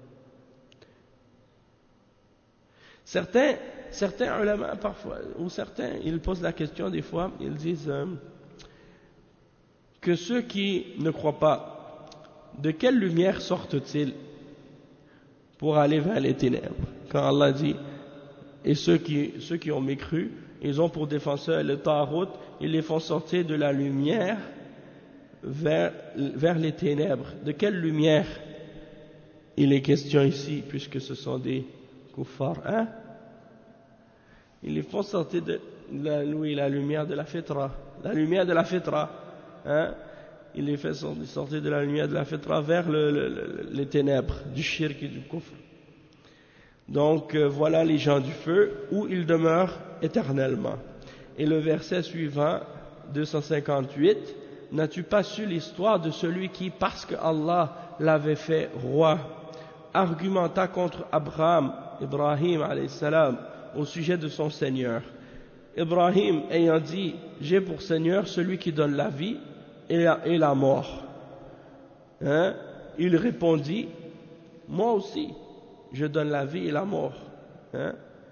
Certains, certains ulama parfois, ou certains, ils posent la question des fois, ils disent euh, que ceux qui ne croient pas, de quelle lumière sortent-ils pour aller vers les ténèbres? Quand Allah dit, et ceux qui, ceux qui ont mécru, ils ont pour défenseur le Tarout, ils les font sortir de la lumière vers, vers les ténèbres. De quelle lumière il est question ici, puisque ce sont des kuffars, hein? Ils les font sortir de la, oui, la lumière de la fitra, la lumière de la fitra, hein? Il les fait sortir de la lumière de la fitra vers le, le, le, les ténèbres du shirk et du kufr. Donc euh, voilà les gens du feu où ils demeurent éternellement. Et le verset suivant, deux cent cinquante-huit, n'as-tu pas su l'histoire de celui qui, parce que Allah l'avait fait roi, argumenta contre Abraham, Ibrahim alayhi salam, au sujet de son Seigneur. Ibrahim ayant dit, j'ai pour Seigneur celui qui donne la vie et la, et la mort. Hein? Il répondit, moi aussi, je donne la vie et la mort. Hein?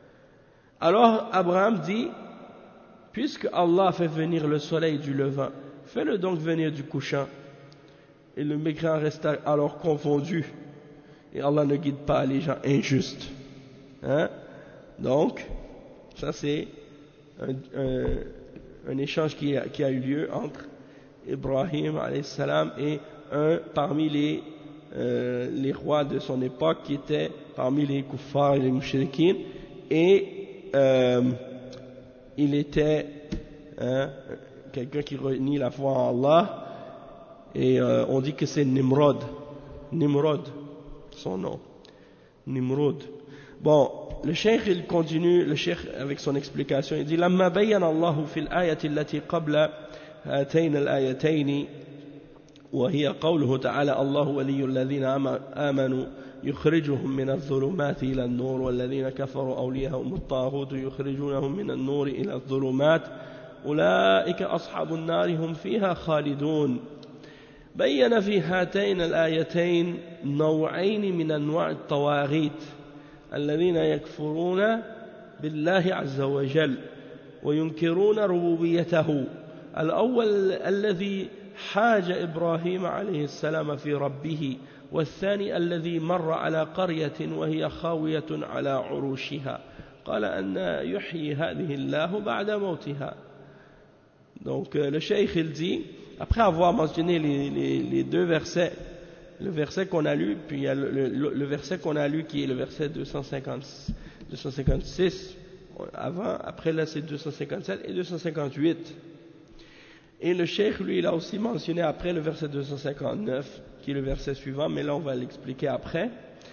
Alors Abraham dit, puisque Allah fait venir le soleil du levant, fais-le donc venir du couchant. Et le mécréant resta alors confondu. Et Allah ne guide pas les gens injustes. Hein? Donc, ça c'est un, un, un échange qui a, qui a eu lieu entre Ibrahim alayhi salam et un parmi les, euh, les rois de son époque qui était parmi les kuffars et les mushrikines, et euh, il était hein, quelqu'un qui renie la foi en Allah, et euh, on dit que c'est Nimrod, Nimrod, son nom, Nimrod. Bon, le cheikh il continue, le cheikh avec son explication, il dit لما بين الله في الآية التي قبل هاتين الآيتين وهي قوله تعالى الله ولي الذين آمنوا يخرجهم من الظلمات إلى النور والذين كفروا أولياءهم الطاغوت يخرجونهم من النور إلى الظلمات أولئك أصحاب النار هم فيها خالدون. بين في هاتين الآيتين نوعين من أنواع الطواغيت الذين يكفرون بالله عز وجل وينكرون ربوبيته. الأول الذي حاج إبراهيم عليه السلام في ربه، والثاني الذي مر على قرية وهي خاوية على عروشها قال أن يحيي هذه الله بعد موتها. Donc le cheikh il dit, après avoir mentionné les, les, les deux versets, le verset qu'on a lu, puis il y a le, le, le verset qu'on a lu qui est le verset deux cent cinquante, deux cent cinquante-six, avant, après là c'est deux cent cinquante-sept et deux cent cinquante-huit. Et le cheikh, lui, il a aussi mentionné après le verset deux cent cinquante-neuf, qui est le verset suivant, mais là on va l'expliquer après.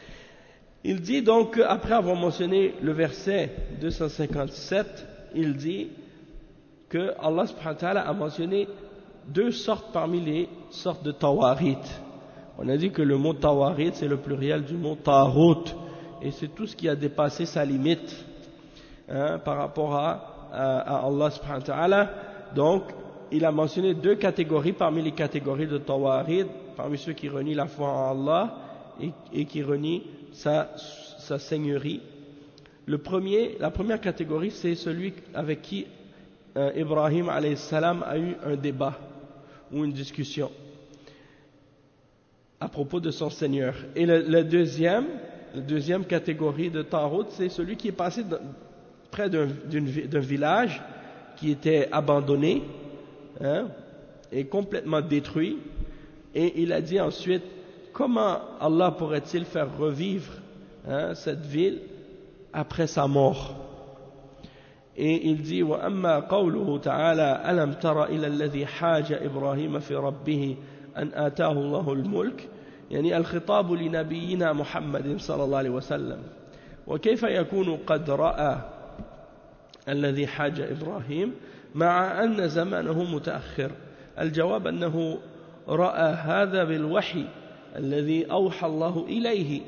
Il dit donc, après avoir mentionné le verset deux cent cinquante-sept, il dit que Allah subhanahu wa ta'ala a mentionné deux sortes parmi les sortes de tawarit. On a dit que le mot tawarit c'est le pluriel du mot tarout, et c'est tout ce qui a dépassé sa limite hein, par rapport à, à, à Allah subhanahu wa ta'ala. Donc il a mentionné deux catégories parmi les catégories de tawarit, parmi ceux qui renient la foi en Allah et, et qui renient sa, sa seigneurie. Le premier, la première catégorie c'est celui avec qui euh, Ibrahim alayhi salam a eu un débat ou une discussion à propos de son Seigneur. Et le, le deuxième, la deuxième catégorie de Tarout, c'est celui qui est passé de, près d'un, d'un village qui était abandonné, hein, et complètement détruit, et il a dit ensuite, comment Allah pourrait-il faire revivre, hein, cette ville après sa mort? Et il dit, وَأَمَّا قَوْلُهُ تَعَالَى أَلَمْ تَرَ إِلَى الَّذِي حَاجَ إِبْرَاهِيمَ فِي رَبِّهِ أَنْ آتَاهُ اللَّهُ الْمُلْكَ، يعني الخطاب لنبينا محمد صلى الله عليه وسلم. وكيف يكون قد رأى الذي حاج إبراهيم مع أن زمانه متأخر؟ الجواب أنه رأى هذا بالوحي الذي أوحى الله إليه،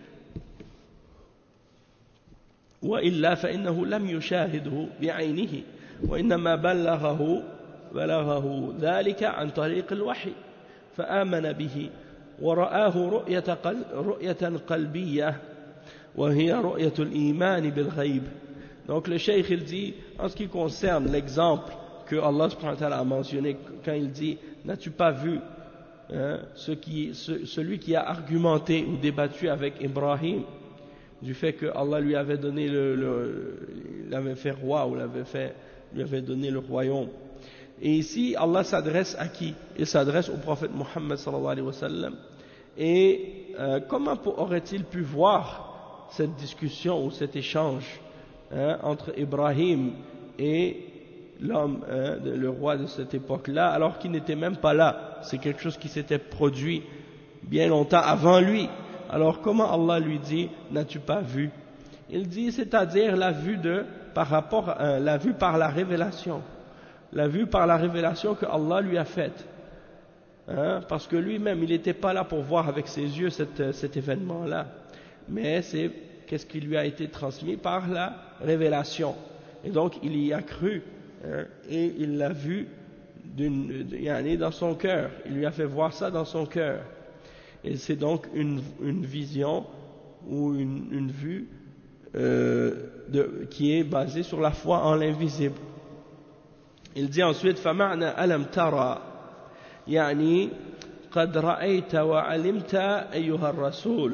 وإلا فإنه لم يشاهده بعينه، وإنما بلغه بلغه ذلك عن طريق الوحي فآمن به ورآه رؤية, قل رؤية قلبية وهي رؤية الإيمان بالغيب. Donc le cheikh il dit, en ce qui concerne l'exemple que Allah subhanahu wa ta'ala a mentionné quand il dit, n'as-tu pas vu, hein, ce qui, ce, celui qui a argumenté ou débattu avec Ibrahim du fait que Allah lui avait donné le, le l'avait fait roi ou l'avait fait, lui avait donné le royaume. Et ici Allah s'adresse à qui? Il s'adresse au prophète Muhammad sallallahu alayhi wa sallam. Et euh, comment aurait-il pu voir cette discussion ou cet échange, hein, entre Ibrahim et l'homme, hein, le roi de cette époque-là, alors qu'il n'était même pas là? C'est quelque chose qui s'était produit bien longtemps avant lui. Alors comment Allah lui dit, n'as-tu pas vu? Il dit, c'est-à-dire la vue de, par rapport à, la vue par la révélation, la vue par la révélation que Allah lui a faite, hein, parce que lui-même il n'était pas là pour voir avec ses yeux cet, cet événement-là, mais c'est qu'est-ce qui lui a été transmis par la révélation, et donc il y a cru, hein, et il l'a vu d'une, d'une, dans son cœur, il lui a fait voir ça dans son cœur. Et c'est donc une, une vision ou une, une vue euh, de, qui est basée sur la foi en l'invisible. Il dit ensuite, فَمَعْنَا أَلَمْ تَرَى يعني قد رأيت وعلمت أيها الرسول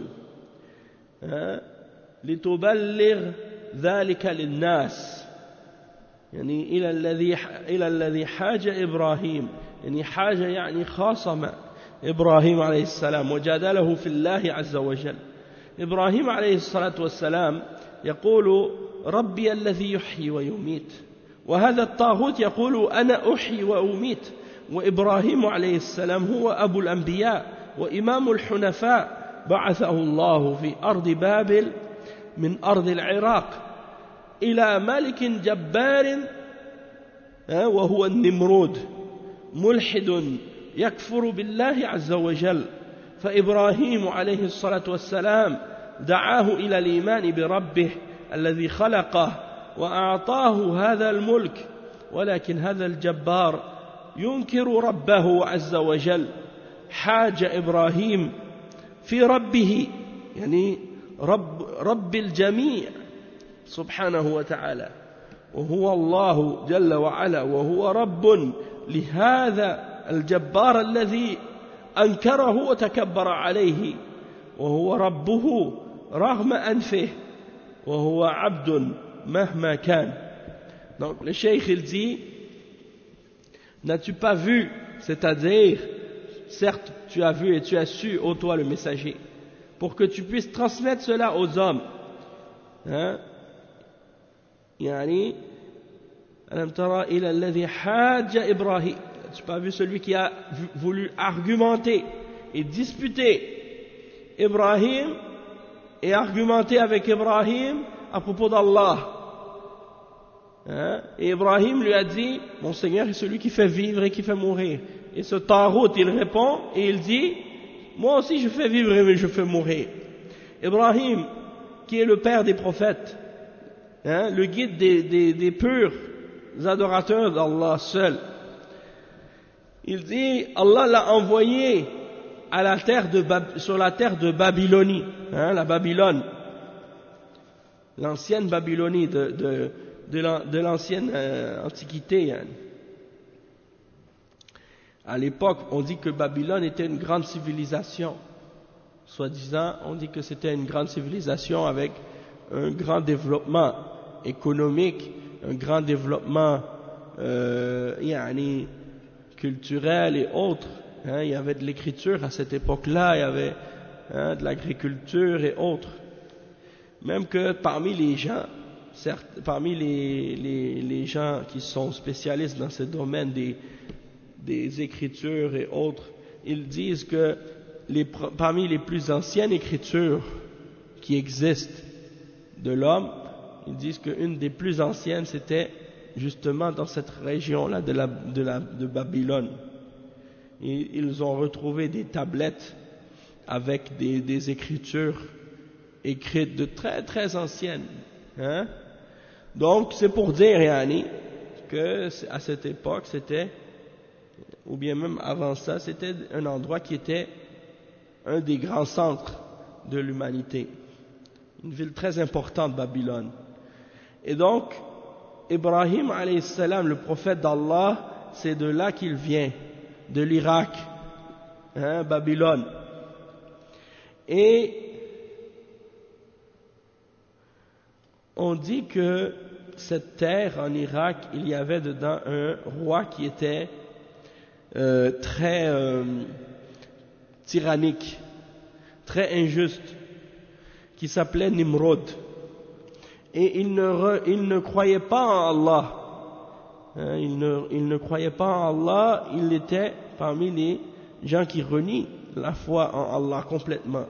لتبلغ ذلك للناس، يعني إلى الذي إلى الذي حاج إبراهيم، يعني حاجة يعني خاصم إبراهيم عليه السلام وجادله في الله عز وجل. إبراهيم عليه الصلاة والسلام يقول ربي الذي يحيي ويميت، وهذا الطاغوت يقول أنا أحيي وأميت. وإبراهيم عليه السلام هو أبو الأنبياء وإمام الحنفاء، بعثه الله في أرض بابل من أرض العراق إلى ملك جبار وهو النمرود ملحد يكفر بالله عز وجل. فإبراهيم عليه الصلاة والسلام دعاه إلى الإيمان بربه الذي خلقه وأعطاه هذا الملك، ولكن هذا الجبار ينكر ربه عز وجل. حاج إبراهيم في ربه، يعني رب, رب الجميع سبحانه وتعالى، وهو الله جل وعلا، وهو رب لهذا الجبار الذي أنكره وتكبر عليه، وهو ربه رغم أنفه، وهو عبد مهما كان. Donc le cheikh il dit, n'as-tu pas vu, c'est-à-dire, certes tu as vu et tu as su, ô toi le messager, pour que tu puisses transmettre cela aux hommes, hein, يعني ألم ترى إلى الذي حاج إبراهيم، tu n'as pas vu celui qui a voulu argumenter et disputer Ibrahim et argumenter avec Ibrahim à propos d'Allah, hein? Et Ibrahim lui a dit, mon Seigneur est celui qui fait vivre et qui fait mourir. Et ce Tarout il répond et il dit, moi aussi je fais vivre et je fais mourir. Ibrahim qui est le père des prophètes, hein, le guide des, des, des purs adorateurs d'Allah seul, il dit, Allah l'a envoyé à la terre de Bab- sur la terre de Babylonie, hein, la Babylone, l'ancienne Babylonie de, de, de l'ancienne euh, Antiquité. Hein. À l'époque, on dit que Babylone était une grande civilisation. Soi-disant, on dit que c'était une grande civilisation avec un grand développement. économique, un grand développement euh, yani, culturel et autres. Hein, il y avait de l'écriture à cette époque-là, il y avait hein, de l'agriculture et autres. Même que parmi les gens, certes, parmi les, les, les gens qui sont spécialistes dans ce domaine des, des écritures et autres, ils disent que les, parmi les plus anciennes écritures qui existent de l'homme, ils disent qu'une des plus anciennes c'était justement dans cette région-là de, la, de, la, de Babylone. Et ils ont retrouvé des tablettes avec des, des écritures écrites de très très anciennes. Hein? Donc c'est pour dire, Yani, que à cette époque c'était, ou bien même avant ça, c'était un endroit qui était un des grands centres de l'humanité. Une ville très importante, Babylone. Et donc, Ibrahim alayhi salam, le prophète d'Allah, c'est de là qu'il vient, de l'Irak, hein, Babylone. Et on dit que cette terre en Irak, il y avait dedans un roi qui était euh, très euh, tyrannique, très injuste, qui s'appelait Nimrod. Et il ne, re, il ne croyait pas en Allah. Hein, il, ne, il ne croyait pas en Allah, il était parmi les gens qui renient la foi en Allah complètement.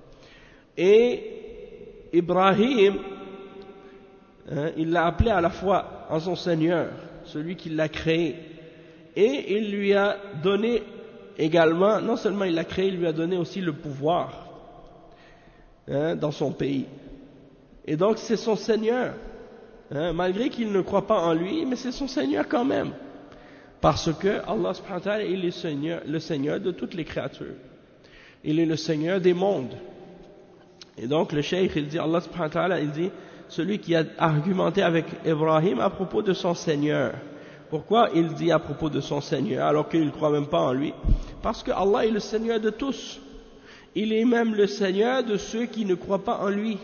Et Ibrahim, hein, il l'a appelé à la fois en son Seigneur, celui qui l'a créé. Et il lui a donné également, non seulement il l'a créé, il lui a donné aussi le pouvoir hein, dans son pays. Et donc c'est son Seigneur, hein, malgré qu'il ne croit pas en lui, mais c'est son Seigneur quand même. Parce que Allah subhanahu wa ta'ala, il est Seigneur, le Seigneur de toutes les créatures. Il est le Seigneur des mondes. Et donc le cheikh, il dit, Allah subhanahu wa ta'ala, il dit, celui qui a argumenté avec Ibrahim à propos de son Seigneur. Pourquoi il dit à propos de son Seigneur alors qu'il ne croit même pas en lui? Parce que Allah est le Seigneur de tous. Il est même le Seigneur de ceux qui ne croient pas en lui.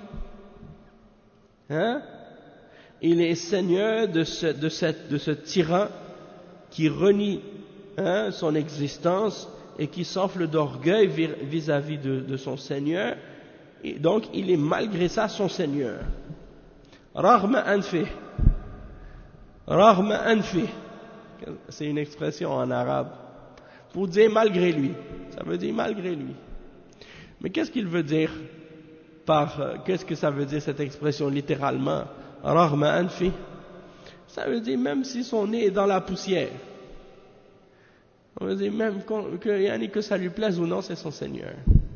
Hein? Il est Seigneur de ce, de cette, de ce tyran qui renie hein, son existence et qui s'enfle d'orgueil vis-à-vis de, de son Seigneur. Et donc il est malgré ça son Seigneur. Raghma anfi. Raghma anfi. C'est une expression en arabe pour dire malgré lui. Ça veut dire malgré lui. Mais qu'est-ce qu'il veut dire par, euh, qu'est-ce que ça veut dire cette expression littéralement? Raghma anfi. Ça veut dire même si son nez est dans la poussière. On veut dire même que, que ça lui plaise ou non, c'est son Seigneur.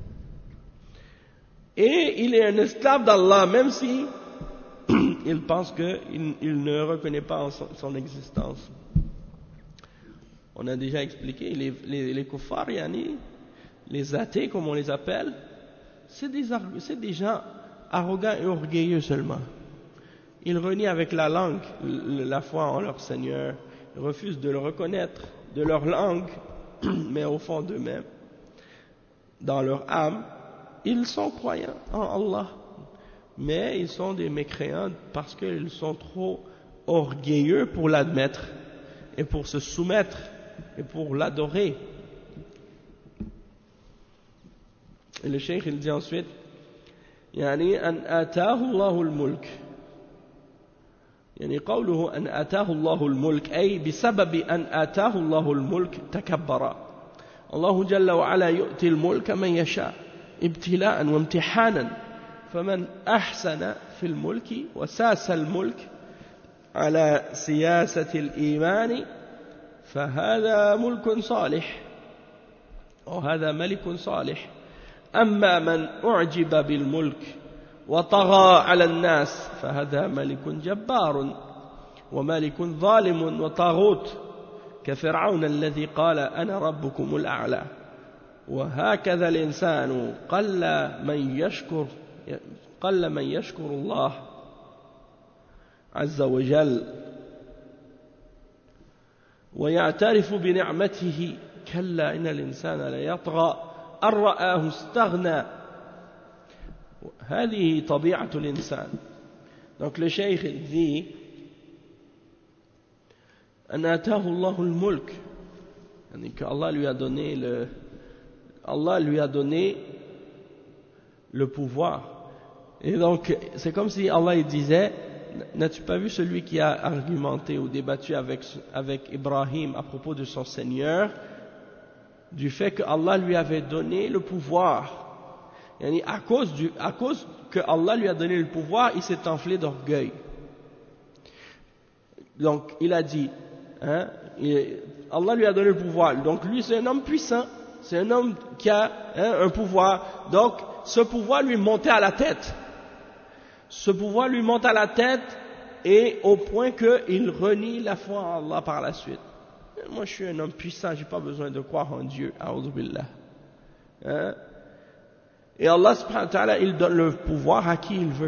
Et il est un esclave d'Allah, même si il pense qu'il il ne reconnaît pas son, son existence. On a déjà expliqué, les, les, les kuffars, yani, les athées comme on les appelle, c'est des, c'est des gens arrogants et orgueilleux seulement. Ils renient avec la langue la foi en leur Seigneur, ils refusent de le reconnaître de leur langue, mais au fond d'eux-mêmes, dans leur âme, ils sont croyants en Allah. Mais ils sont des mécréants parce qu'ils sont trop orgueilleux pour l'admettre et pour se soumettre et pour l'adorer. Et le cheikh il dit ensuite يعني أن آتاه الله الملك يعني قوله أن آتاه الله الملك أي بسبب أن آتاه الله الملك تكبر. الله جل وعلا يؤتي الملك من يشاء ابتلاء وامتحانا فمن أحسن في الملك وساس الملك على سياسة الإيمان فهذا ملك صالح وهذا ملك صالح. أما من أعجب بالملك وطغى على الناس فهذا ملك جبار وملك ظالم وطاغوت كفرعون الذي قال أنا ربكم الأعلى. وهكذا الإنسان قل من يشكر قل من يشكر الله عز وجل ويعترف بنعمته كلا إن الإنسان ليطغى أن رآه استغنى. هذه طبيعة الإنسان. Donc le cheikh il dit an atahu Allahu al-mulk, que Allah lui a donné le Allah lui a donné le pouvoir. Et donc c'est comme si Allah il disait, n'as-tu pas vu celui qui a argumenté ou débattu avec, avec Ibrahim à propos de son Seigneur, du fait que Allah lui avait donné le pouvoir. Et à cause du, à cause que Allah lui a donné le pouvoir, il s'est enflé d'orgueil. Donc il a dit, hein, il, Allah lui a donné le pouvoir. Donc lui c'est un homme puissant, c'est un homme qui a hein, un pouvoir. Donc ce pouvoir lui montait à la tête. Ce pouvoir lui monte à la tête et au point qu'il renie la foi en Allah par la suite. Moi je suis un homme puissant, je n'ai pas besoin de croire en Dieu. A'udhu billah. Hein? Et Allah subhanahu wa ta'ala, il donne le pouvoir à qui il veut.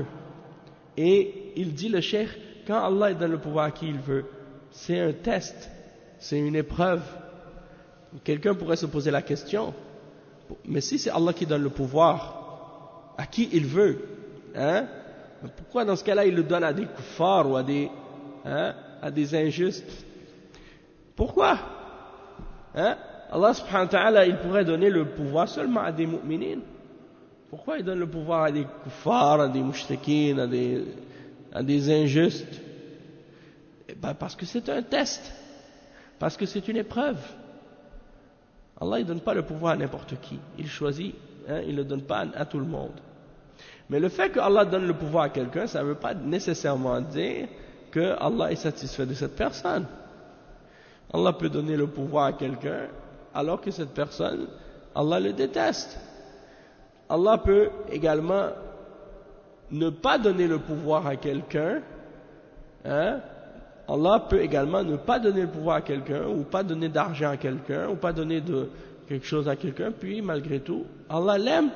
Et il dit le cheikh, quand Allah il donne le pouvoir à qui il veut, c'est un test, c'est une épreuve. Quelqu'un pourrait se poser la question, mais si c'est Allah qui donne le pouvoir à qui il veut, hein, pourquoi dans ce cas-là il le donne à des kuffars ou à des, hein, à des injustes? Pourquoi? Hein? Allah subhanahu wa ta'ala, il pourrait donner le pouvoir seulement à des mu'minines. Pourquoi il donne le pouvoir à des kuffars, à des mushrikines, à des, à des injustes? Eh ben parce que c'est un test, parce que c'est une épreuve. Allah ne donne pas le pouvoir à n'importe qui, il choisit, hein, il ne le donne pas à, à tout le monde. Mais le fait que Allah donne le pouvoir à quelqu'un, ça ne veut pas nécessairement dire que Allah est satisfait de cette personne. Allah peut donner le pouvoir à quelqu'un alors que cette personne, Allah le déteste. Allah peut également ne pas donner le pouvoir à quelqu'un, hein? Allah peut également ne pas donner le pouvoir à quelqu'un, ou pas donner d'argent à quelqu'un, ou pas donner de quelque chose à quelqu'un, puis malgré tout, Allah l'aime.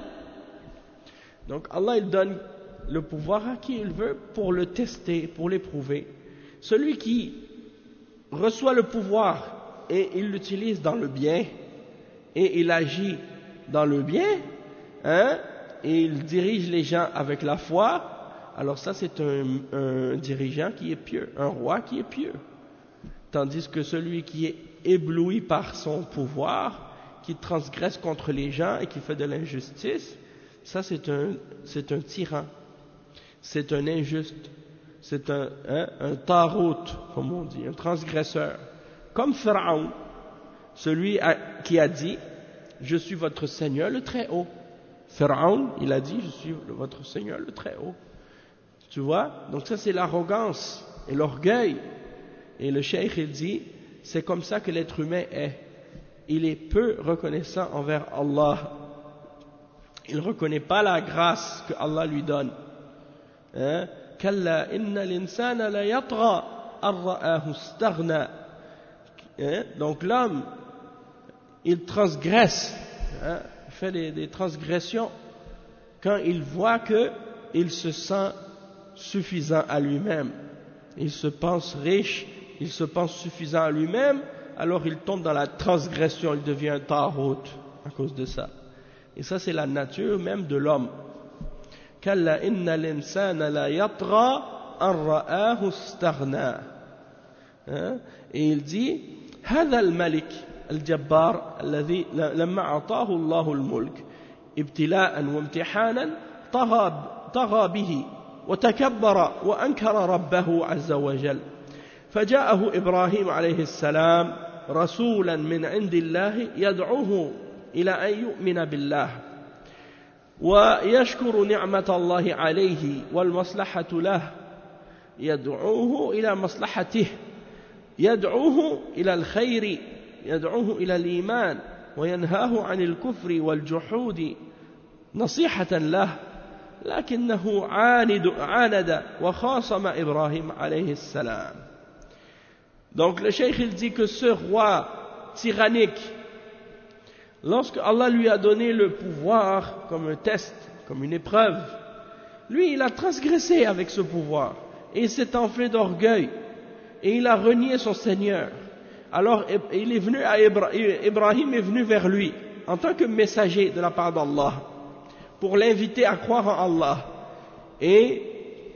Donc Allah il donne le pouvoir à qui il veut pour le tester, pour l'éprouver. Celui qui reçoit le pouvoir et il l'utilise dans le bien, et il agit dans le bien, hein, et il dirige les gens avec la foi, alors ça c'est un, un dirigeant qui est pieux, un roi qui est pieux. Tandis que celui qui est ébloui par son pouvoir, qui transgresse contre les gens et qui fait de l'injustice, ça c'est un, c'est un tyran, c'est un injuste, c'est un, hein, un tarout, comme on dit, un transgresseur. Comme Pharaon, celui à, qui a dit, je suis votre Seigneur le Très-Haut. Pharaon, il a dit, je suis votre Seigneur le Très-Haut. Tu vois? Donc ça c'est l'arrogance et l'orgueil. Et le cheikh il dit, c'est comme ça que l'être humain est. Il est peu reconnaissant envers Allah. Il ne reconnaît pas la grâce que Allah lui donne. Hein? Kalla inna l'insana la yatra ar-ra'ahu istaghna. Donc l'homme, il transgresse, hein? Il fait des, des transgressions quand il voit que il se sent suffisant à lui-même. Il se pense riche, il se pense suffisant à lui-même, alors il tombe dans la transgression, il devient un tarout à cause de ça. Et ça c'est la nature même de l'homme. Kalla inna l'insana la yatra an ra'ahu istaghna. Et il dit هذا الملك الجبار الذي لما أعطاه الله الملك ابتلاء وامتحانا طغى طغى به وتكبر وأنكر ربه عز وجل فجاءه إبراهيم عليه السلام رسولا من عند الله يدعوه إلى أن يؤمن بالله ويشكر نعمة الله عليه والمصلحة له يدعوه إلى مصلحته يدعوه إلى الخير يدعوه إلى الإيمان وينهاه عن الكفر والجحود نصيحة له لكنه عاند, عاند وخاصم إبراهيم عليه السلام. Donc le cheikh il dit que ce roi tyrannique, lorsque Allah lui a donné le pouvoir comme un test, comme une épreuve, lui il a transgressé avec ce pouvoir et il s'est enflé d'orgueil et il a renié son Seigneur. Alors il est venu à Ibrahim, Ibrahim est venu vers lui en tant que messager de la part d'Allah pour l'inviter à croire en Allah. Et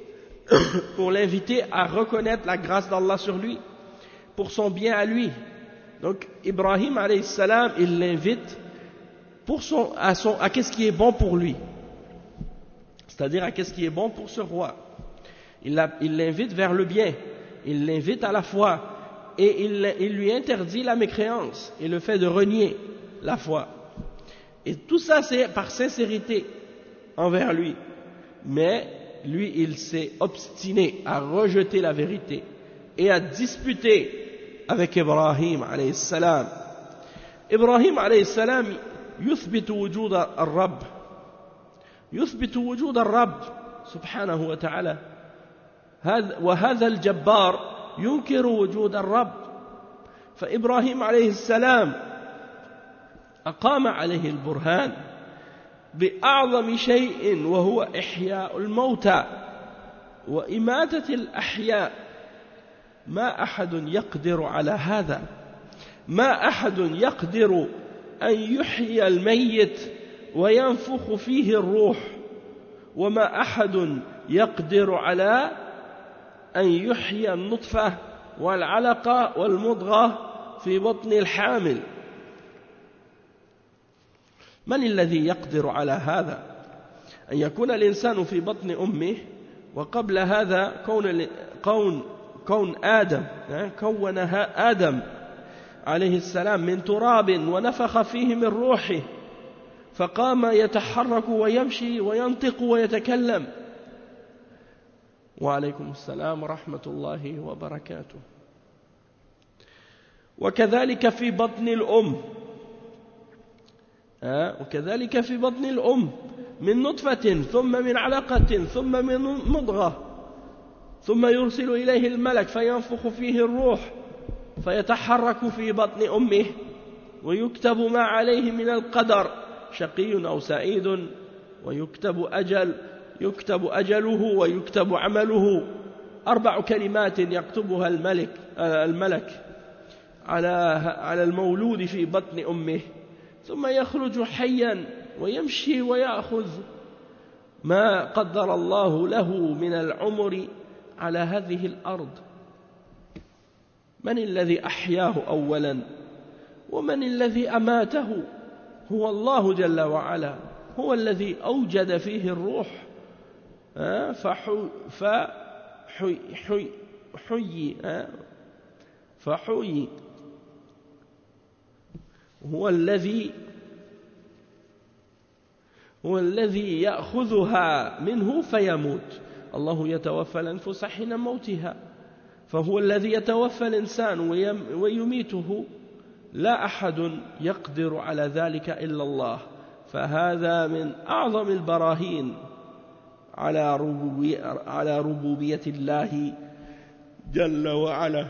pour l'inviter à reconnaître la grâce d'Allah sur lui, pour son bien à lui. Donc Ibrahim alayhi salam, il l'invite pour son, à, son, à qu'est-ce qui est bon pour lui, c'est-à-dire à qu'est-ce qui est bon pour ce roi. Il, la, il l'invite vers le bien, il l'invite à la foi, et il, il lui interdit la mécréance et le fait de renier la foi. Et tout ça c'est par sincérité envers lui. Mais lui, il s'est obstiné à rejeter la vérité et à disputer avec Ibrahim alayhi salam. Ibrahim alayhi salam يثبت وجود الرب يثبت وجود الرب سبحانه وتعالى وهذا الجبار ينكر وجود الرب. فإبراهيم عليه السلام أقام عليه البرهان بأعظم شيء وهو إحياء الموتى وإماتة الأحياء. ما أحد يقدر على هذا، ما أحد يقدر أن يحيي الميت وينفخ فيه الروح، وما أحد يقدر على أن يحيي النطفة والعلقة والمضغة في بطن الحامل. من الذي يقدر على هذا؟ أن يكون الإنسان في بطن أمه، وقبل هذا كون كون كون آدم كونها آدم عليه السلام من تراب ونفخ فيه من روحه فقام يتحرك ويمشي وينطق ويتكلم. وعليكم السلام ورحمة الله وبركاته. وكذلك في بطن الأم وكذلك في بطن الأم من نطفة ثم من علقة ثم من مضغة ثم يرسل إليه الملك فينفخ فيه الروح فيتحرك في بطن أمه ويكتب ما عليه من القدر شقي أو سعيد ويكتب أجل يكتب أجله ويكتب عمله. أربع كلمات يكتبها الملك الملك على على المولود في بطن أمه، ثم يخرج حيا ويمشي ويأخذ ما قدر الله له من العمر على هذه الأرض. من الذي أحياه أولا ومن الذي أماته؟ هو الله جل وعلا، هو الذي أوجد فيه الروح فحي فحي حي حي فحي هو الذي هو الذي يأخذها منه فيموت. الله يتوفى الأنفس حين موتها، فهو الذي يتوفى الإنسان ويميته، لا أحد يقدر على ذلك إلا الله. فهذا من أعظم البراهين على ربوبية, على ربوبية الله جل وعلا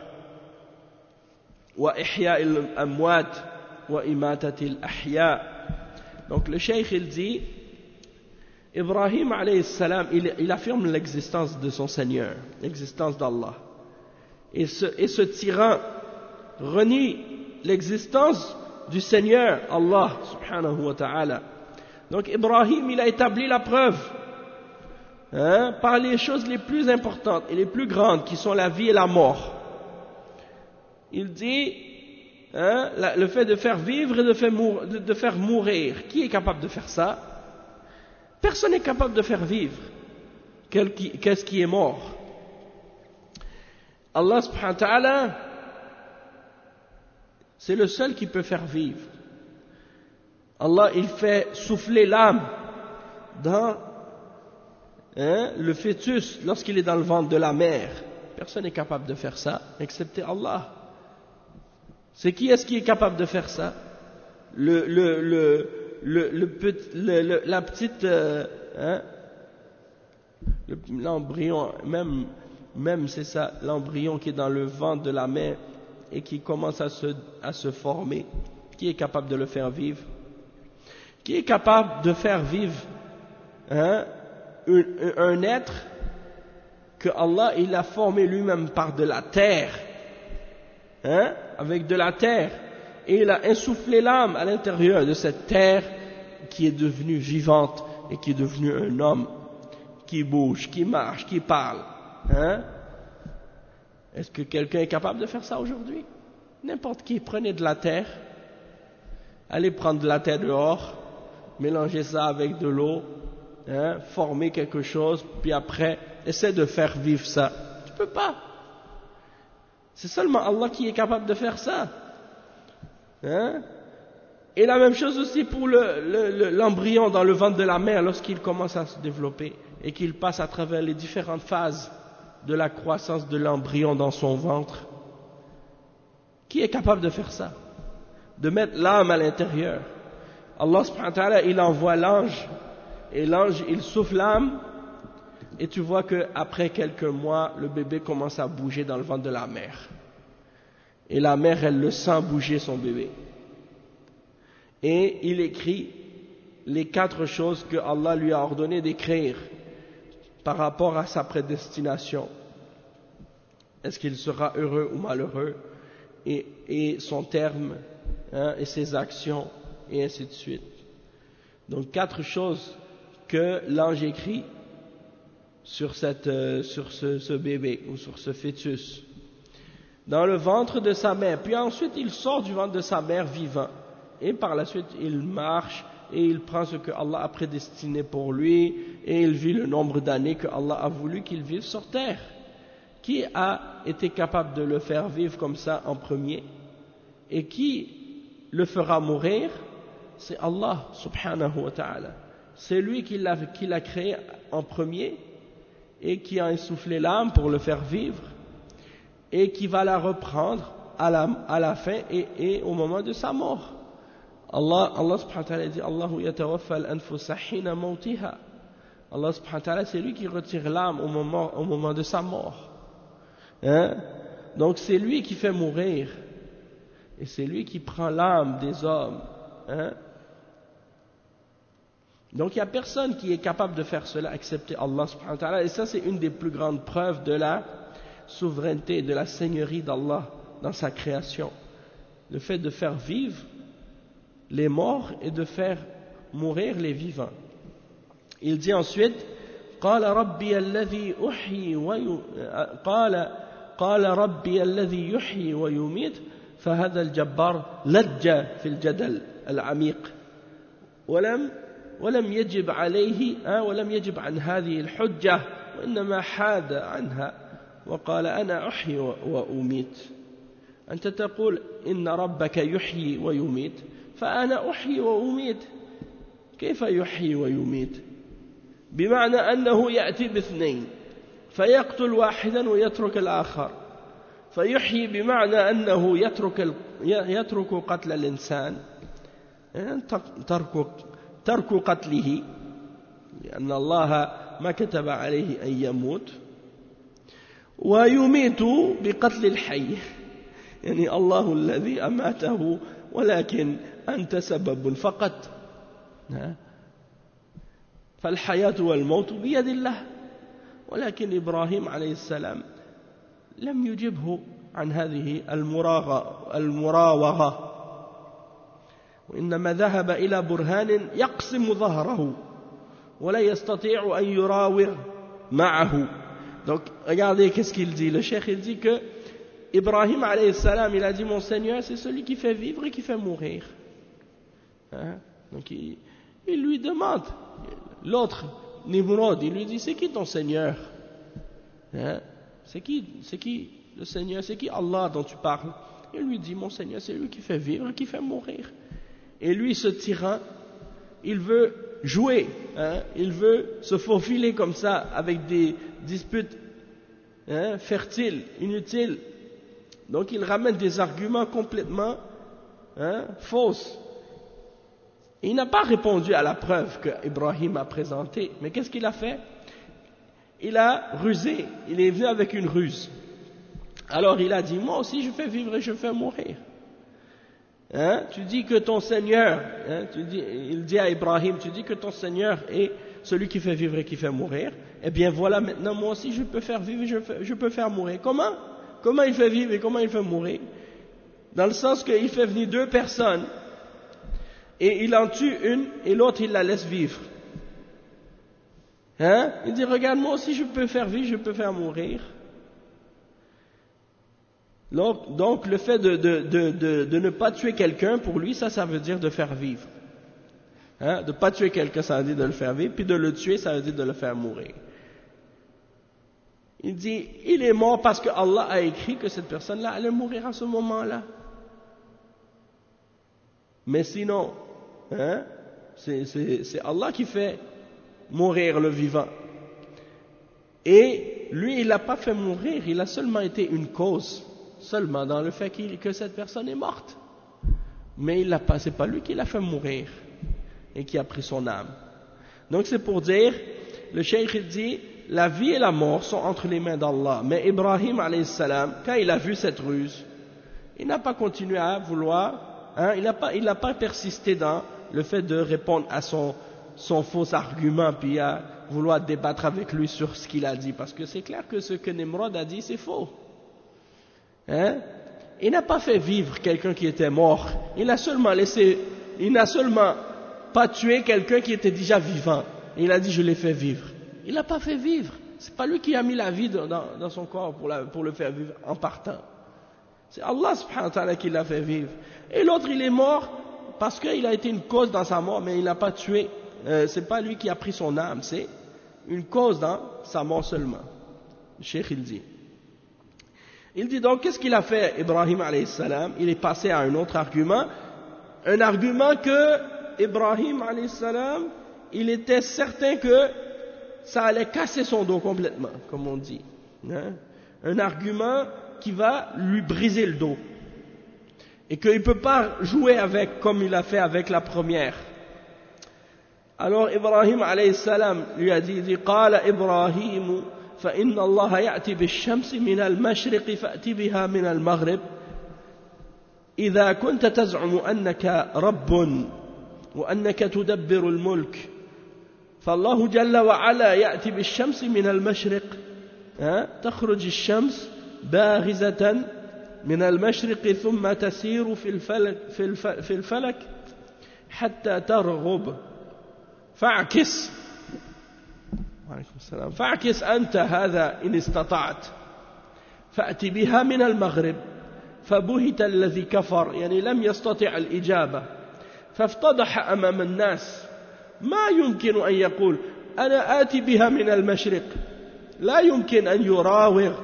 وإحياء الأموات وإماتة الأحياء. Donc le cheikh il dit, Ibrahim alayhi salam, il, il affirme l'existence de son Seigneur, l'existence d'Allah. Et ce, et ce tyran renie l'existence du Seigneur, Allah subhanahu wa ta'ala. Donc Ibrahim, il a établi la preuve hein, par les choses les plus importantes et les plus grandes qui sont la vie et la mort. Il dit hein, la, le fait de faire vivre et de faire, mour, de, de faire mourir. Qui est capable de faire ça? Personne n'est capable de faire vivre. Qu'est-ce qui est mort? Allah subhanahu wa ta'ala, c'est le seul qui peut faire vivre. Allah, il fait souffler l'âme dans hein, le fœtus lorsqu'il est dans le ventre de la mère. Personne n'est capable de faire ça, excepté Allah. C'est qui est-ce qui est capable de faire ça? Le, le, le, le, le, petit, le, le la petite, euh, hein, l'embryon, même, même c'est ça, l'embryon qui est dans le ventre de la mère et qui commence à se, à se former. Qui est capable de le faire vivre? Qui est capable de faire vivre hein, un, un être que Allah il a formé lui-même par de la terre, hein, avec de la terre, et il a insufflé l'âme à l'intérieur de cette terre qui est devenue vivante et qui est devenue un homme qui bouge, qui marche, qui parle. Hein? Est-ce que quelqu'un est capable de faire ça aujourd'hui? N'importe qui, prenez de la terre, allez prendre de la terre dehors, mélangez ça avec de l'eau, hein, formez quelque chose, puis après, essaie de faire vivre ça. Tu peux pas. C'est seulement Allah qui est capable de faire ça. Hein? Et la même chose aussi pour le, le, l'embryon dans le ventre de la mère lorsqu'il commence à se développer et qu'il passe à travers les différentes phases de la croissance de l'embryon dans son ventre. Qui est capable de faire ça? De mettre l'âme à l'intérieur. Allah subhanahu wa ta'ala, il envoie l'ange, et l'ange, il souffle l'âme, et tu vois qu'après quelques mois, le bébé commence à bouger dans le ventre de la mère. Et la mère, elle le sent bouger son bébé. Et il écrit les quatre choses que Allah lui a ordonné d'écrire par rapport à sa prédestination. Est-ce qu'il sera heureux ou malheureux? Et, et son terme, hein, et ses actions, et ainsi de suite. Donc quatre choses que l'ange écrit sur, cette, euh, sur ce, ce bébé ou sur ce fœtus dans le ventre de sa mère. Puis ensuite il sort du ventre de sa mère vivant, et par la suite il marche et il prend ce que Allah a prédestiné pour lui, et il vit le nombre d'années que Allah a voulu qu'il vive sur terre. Qui a été capable de le faire vivre comme ça en premier? Et qui le fera mourir? C'est Allah subhanahu wa ta'ala. C'est lui qui l'a, qui l'a créé en premier et qui a insoufflé l'âme pour le faire vivre et qui va la reprendre à la, à la fin et, et au moment de sa mort. Allah, Allah subhanahu wa ta'ala dit Allahu yatawaffa al-anfusa hina mawtiha. Allah subhanahu wa ta'ala, c'est lui qui retire l'âme au moment, au moment de sa mort. Hein? Donc c'est lui qui fait mourir et c'est lui qui prend l'âme des hommes. Hein? Donc il n'y a personne qui est capable de faire cela excepté Allah subhanahu wa ta'ala, et ça c'est une des plus grandes preuves de la souveraineté, de la seigneurie d'Allah dans sa création, le fait de faire vivre les morts et de faire mourir les vivants. Il dit ensuite قال ربي الذي أحيي وي... قال قال ربي الذي يحيي ويميت فهذا الجبار لج في الجدل العميق ولم ولم يجب عليه ولم يجب عن هذه الحجة وإنما حاد عنها وقال أنا أحيي وأميت أنت تقول إن ربك يحيي ويميت فأنا أحيي وأميت كيف يحيي ويميت بمعنى أنه يأتي باثنين فيقتل واحدا ويترك الآخر فيحيي بمعنى أنه يترك يترك قتل الإنسان ترك ترك قتله لأن الله ما كتب عليه أن يموت ويميت بقتل الحي يعني الله الذي أماته ولكن أنت سبب فقط فالحياة والموت بيد الله ولكن إبراهيم عليه السلام لم يجبه عن هذه المراوغة وإنما ذهب إلى برهان يقسم ظهره ولا يستطيع أن يراوغ معه. Donc regardez qu'est-ce qu'il dit. Le cheikh il dit que Ibrahim alayhi salam, il a dit mon Seigneur c'est celui qui fait vivre et qui fait mourir. Hein? Donc il, il lui demande, l'autre Nimrod, il lui dit c'est qui ton Seigneur? Hein? C'est qui, c'est qui le Seigneur? C'est qui Allah dont tu parles? Il lui dit mon Seigneur c'est lui qui fait vivre et qui fait mourir. Et lui, ce tyran, il veut jouer, hein, il veut se faufiler comme ça avec des disputes hein, fertiles, inutiles. Donc il ramène des arguments complètement hein, fausses. Et il n'a pas répondu à la preuve que Ibrahim a présentée. Mais qu'est-ce qu'il a fait? Il a rusé, il est venu avec une ruse. Alors il a dit, moi aussi je fais vivre et je fais mourir. Hein, tu dis que ton Seigneur, hein, tu dis, il dit à Ibrahim, tu dis que ton Seigneur est celui qui fait vivre et qui fait mourir. Eh bien voilà, maintenant moi aussi je peux faire vivre et je, fais, je peux faire mourir. Comment? Comment il fait vivre et comment il fait mourir? Dans le sens qu'il fait venir deux personnes et il en tue une et l'autre il la laisse vivre. Hein? Il dit, regarde, moi aussi je peux faire vivre, je peux faire mourir. Donc, donc le fait de, de, de, de, de ne pas tuer quelqu'un, pour lui, ça, ça veut dire de faire vivre. Hein? De ne pas tuer quelqu'un, ça veut dire de le faire vivre, puis de le tuer, ça veut dire de le faire mourir. Il dit, il est mort parce que Allah a écrit que cette personne-là allait mourir à ce moment-là. Mais sinon, hein, c'est, c'est, c'est Allah qui fait mourir le vivant. Et lui, il n'a pas fait mourir, il a seulement été une cause, seulement dans le fait qu'il, que cette personne est morte. Mais il l'a pas, c'est pas lui qui l'a fait mourir et qui a pris son âme. Donc c'est pour dire, le cheikh dit, la vie et la mort sont entre les mains d'Allah. Mais Ibrahim alayhi salam, quand il a vu cette ruse, il n'a pas continué à vouloir, hein, il n'a pas, il n'a pas persisté dans le fait de répondre à son, son faux argument, puis à vouloir débattre avec lui sur ce qu'il a dit, parce que c'est clair que ce que Nimrod a dit, c'est faux. Hein? Il n'a pas fait vivre quelqu'un qui était mort. Il a seulement laissé, il n'a seulement pas tué quelqu'un qui était déjà vivant. Il a dit, je l'ai fait vivre. Il n'a pas fait vivre. C'est pas lui qui a mis la vie dans, dans, dans son corps pour, la, pour le faire vivre en partant. C'est Allah subhanahu wa ta'ala qui l'a fait vivre. Et l'autre, il est mort parce qu'il a été une cause dans sa mort, mais il n'a pas tué. Euh, c'est pas lui qui a pris son âme, c'est une cause dans sa mort seulement. Le cheikh, il dit. Il dit donc, qu'est-ce qu'il a fait, Ibrahim alayhi salam? Il est passé à un autre argument. Un argument que Ibrahim alayhi salam, il était certain que ça allait casser son dos complètement, comme on dit. Hein? Un argument qui va lui briser le dos. Et qu'il ne peut pas jouer avec comme il a fait avec la première. Alors Ibrahim alayhi salam lui a dit, dit قال إبراهيم فإن الله يأتي بالشمس من المشرق فأتي بها من المغرب إذا كنت تزعم أنك رب وأنك تدبر الملك فالله جل وعلا يأتي بالشمس من المشرق تخرج الشمس بارزة من المشرق ثم تسير في الفلك, في الفلك حتى ترغب فاعكس وعليكم السلام فاعكس أنت هذا إن استطعت فأتي بها من المغرب فبهت الذي كفر يعني لم يستطع الإجابة فافتضح أمام الناس ما يمكن أن يقول أنا آتي بها من المشرق لا يمكن أن يراوغ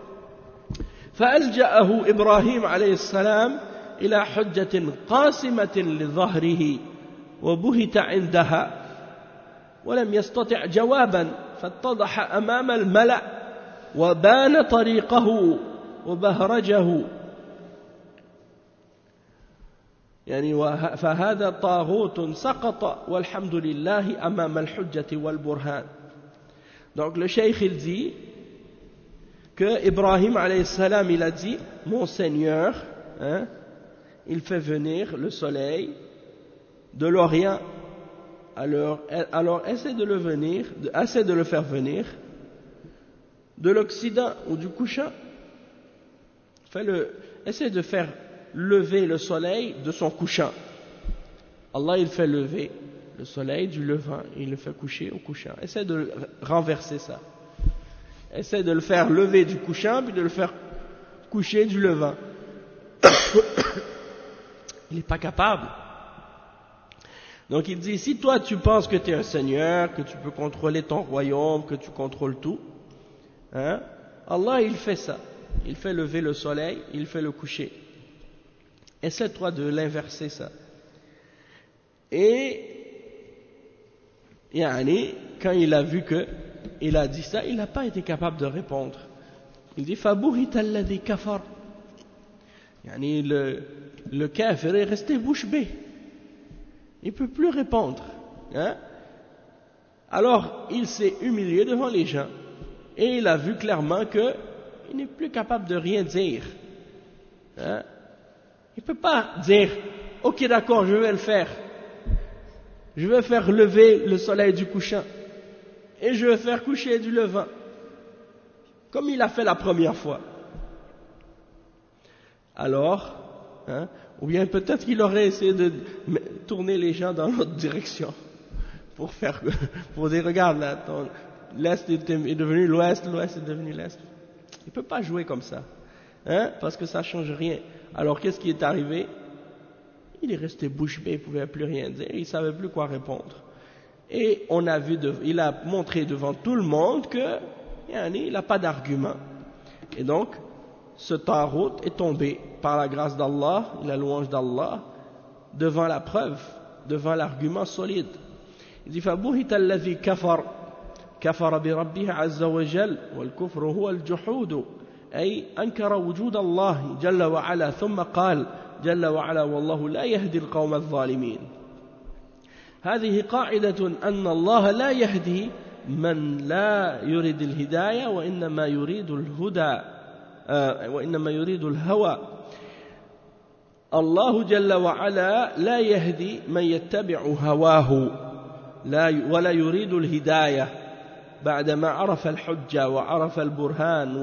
فألجأه إبراهيم عليه السلام إلى حجة قاسمة لظهره وبهت عندها ولم يستطع جوابا فاتضح أمام الملأ وبان طريقه وبهرجه يعني فهذا طاغوت سقط والحمد لله أمام الحجة والبرهان. Donc le cheikh il dit que Ibrahim alayhi salam il a dit mon Seigneur hein, il fait venir le soleil de l'Orient. Alors, alors essaie de le venir, essaie de le faire venir de l'Occident ou du couchant. Fais-le, essaie de faire lever le soleil de son couchant. Allah il fait lever le soleil du levant, il le fait coucher au couchant. Essaie de renverser ça. Essaie de le faire lever du couchant puis de le faire coucher du levant. Il n'est pas capable. Donc il dit, si toi tu penses que tu es un seigneur, que tu peux contrôler ton royaume, que tu contrôles tout, hein, Allah il fait ça. Il fait lever le soleil, il fait le coucher. Essaie-toi de l'inverser ça. Et, yani, quand il a vu que il a dit ça, il n'a pas été capable de répondre. Il dit, فَبُهِتَ الَّذِي كَفَرَ. Yani, le, le kafir est resté bouche bée. Il ne peut plus répondre. Hein? Alors, il s'est humilié devant les gens et il a vu clairement qu'il n'est plus capable de rien dire. Hein? Il ne peut pas dire, ok d'accord, je vais le faire. Je vais faire lever le soleil du couchant et je vais faire coucher du levant. Comme il a fait la première fois. Alors, hein, ou bien peut-être qu'il aurait essayé de tourner les gens dans l'autre direction. pour faire, pour dire regarde là, ton, l'Est est devenu l'Ouest, l'Ouest est devenu l'Est. Il ne peut pas jouer comme ça, hein, parce que ça ne change rien. Alors qu'est-ce qui est arrivé? Il est resté bouche bée, il ne pouvait plus rien dire, il ne savait plus quoi répondre. Et on a vu, de, il a montré devant tout le monde que il n'a pas d'argument. Et donc, ce Tarut est tombé par la grâce d'Allah, la louange d'Allah, devant la preuve, devant l'argument solide. Il dit فَبُهِتَ الَّذِي كَفَرَ كَفَرَ بِرَبِّهِ عَزَّ وَجَلَّ وَالْكُفْرُ هُوَ الْجُحُودُ أي أنكر وجود الله جل وعلا ثم قال جل وعلا والله لا يهدي القوم الظالمين. هذه قاعدة أن الله لا يهدي من لا يريد الهداية وإنما يريد الهدى وإنما يريد الهوى. الله جل وعلا لا يهدي من يتبع هواه لا ولا يريد الهداية بعدما عرف الحجة وعرف البرهان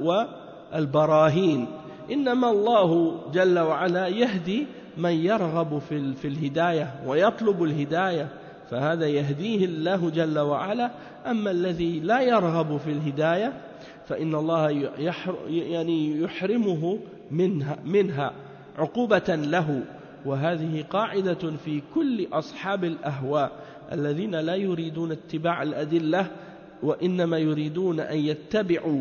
والبراهين. إنما الله جل وعلا يهدي من يرغب في في الهداية ويطلب الهداية فهذا يهديه الله جل وعلا. أما الذي لا يرغب في الهداية فإن الله يعني يحرمه منها, منها عقوبة له. وهذه قاعدة في كل أصحاب الأهواء الذين لا يريدون اتباع الأدلة وإنما يريدون أن يتبعوا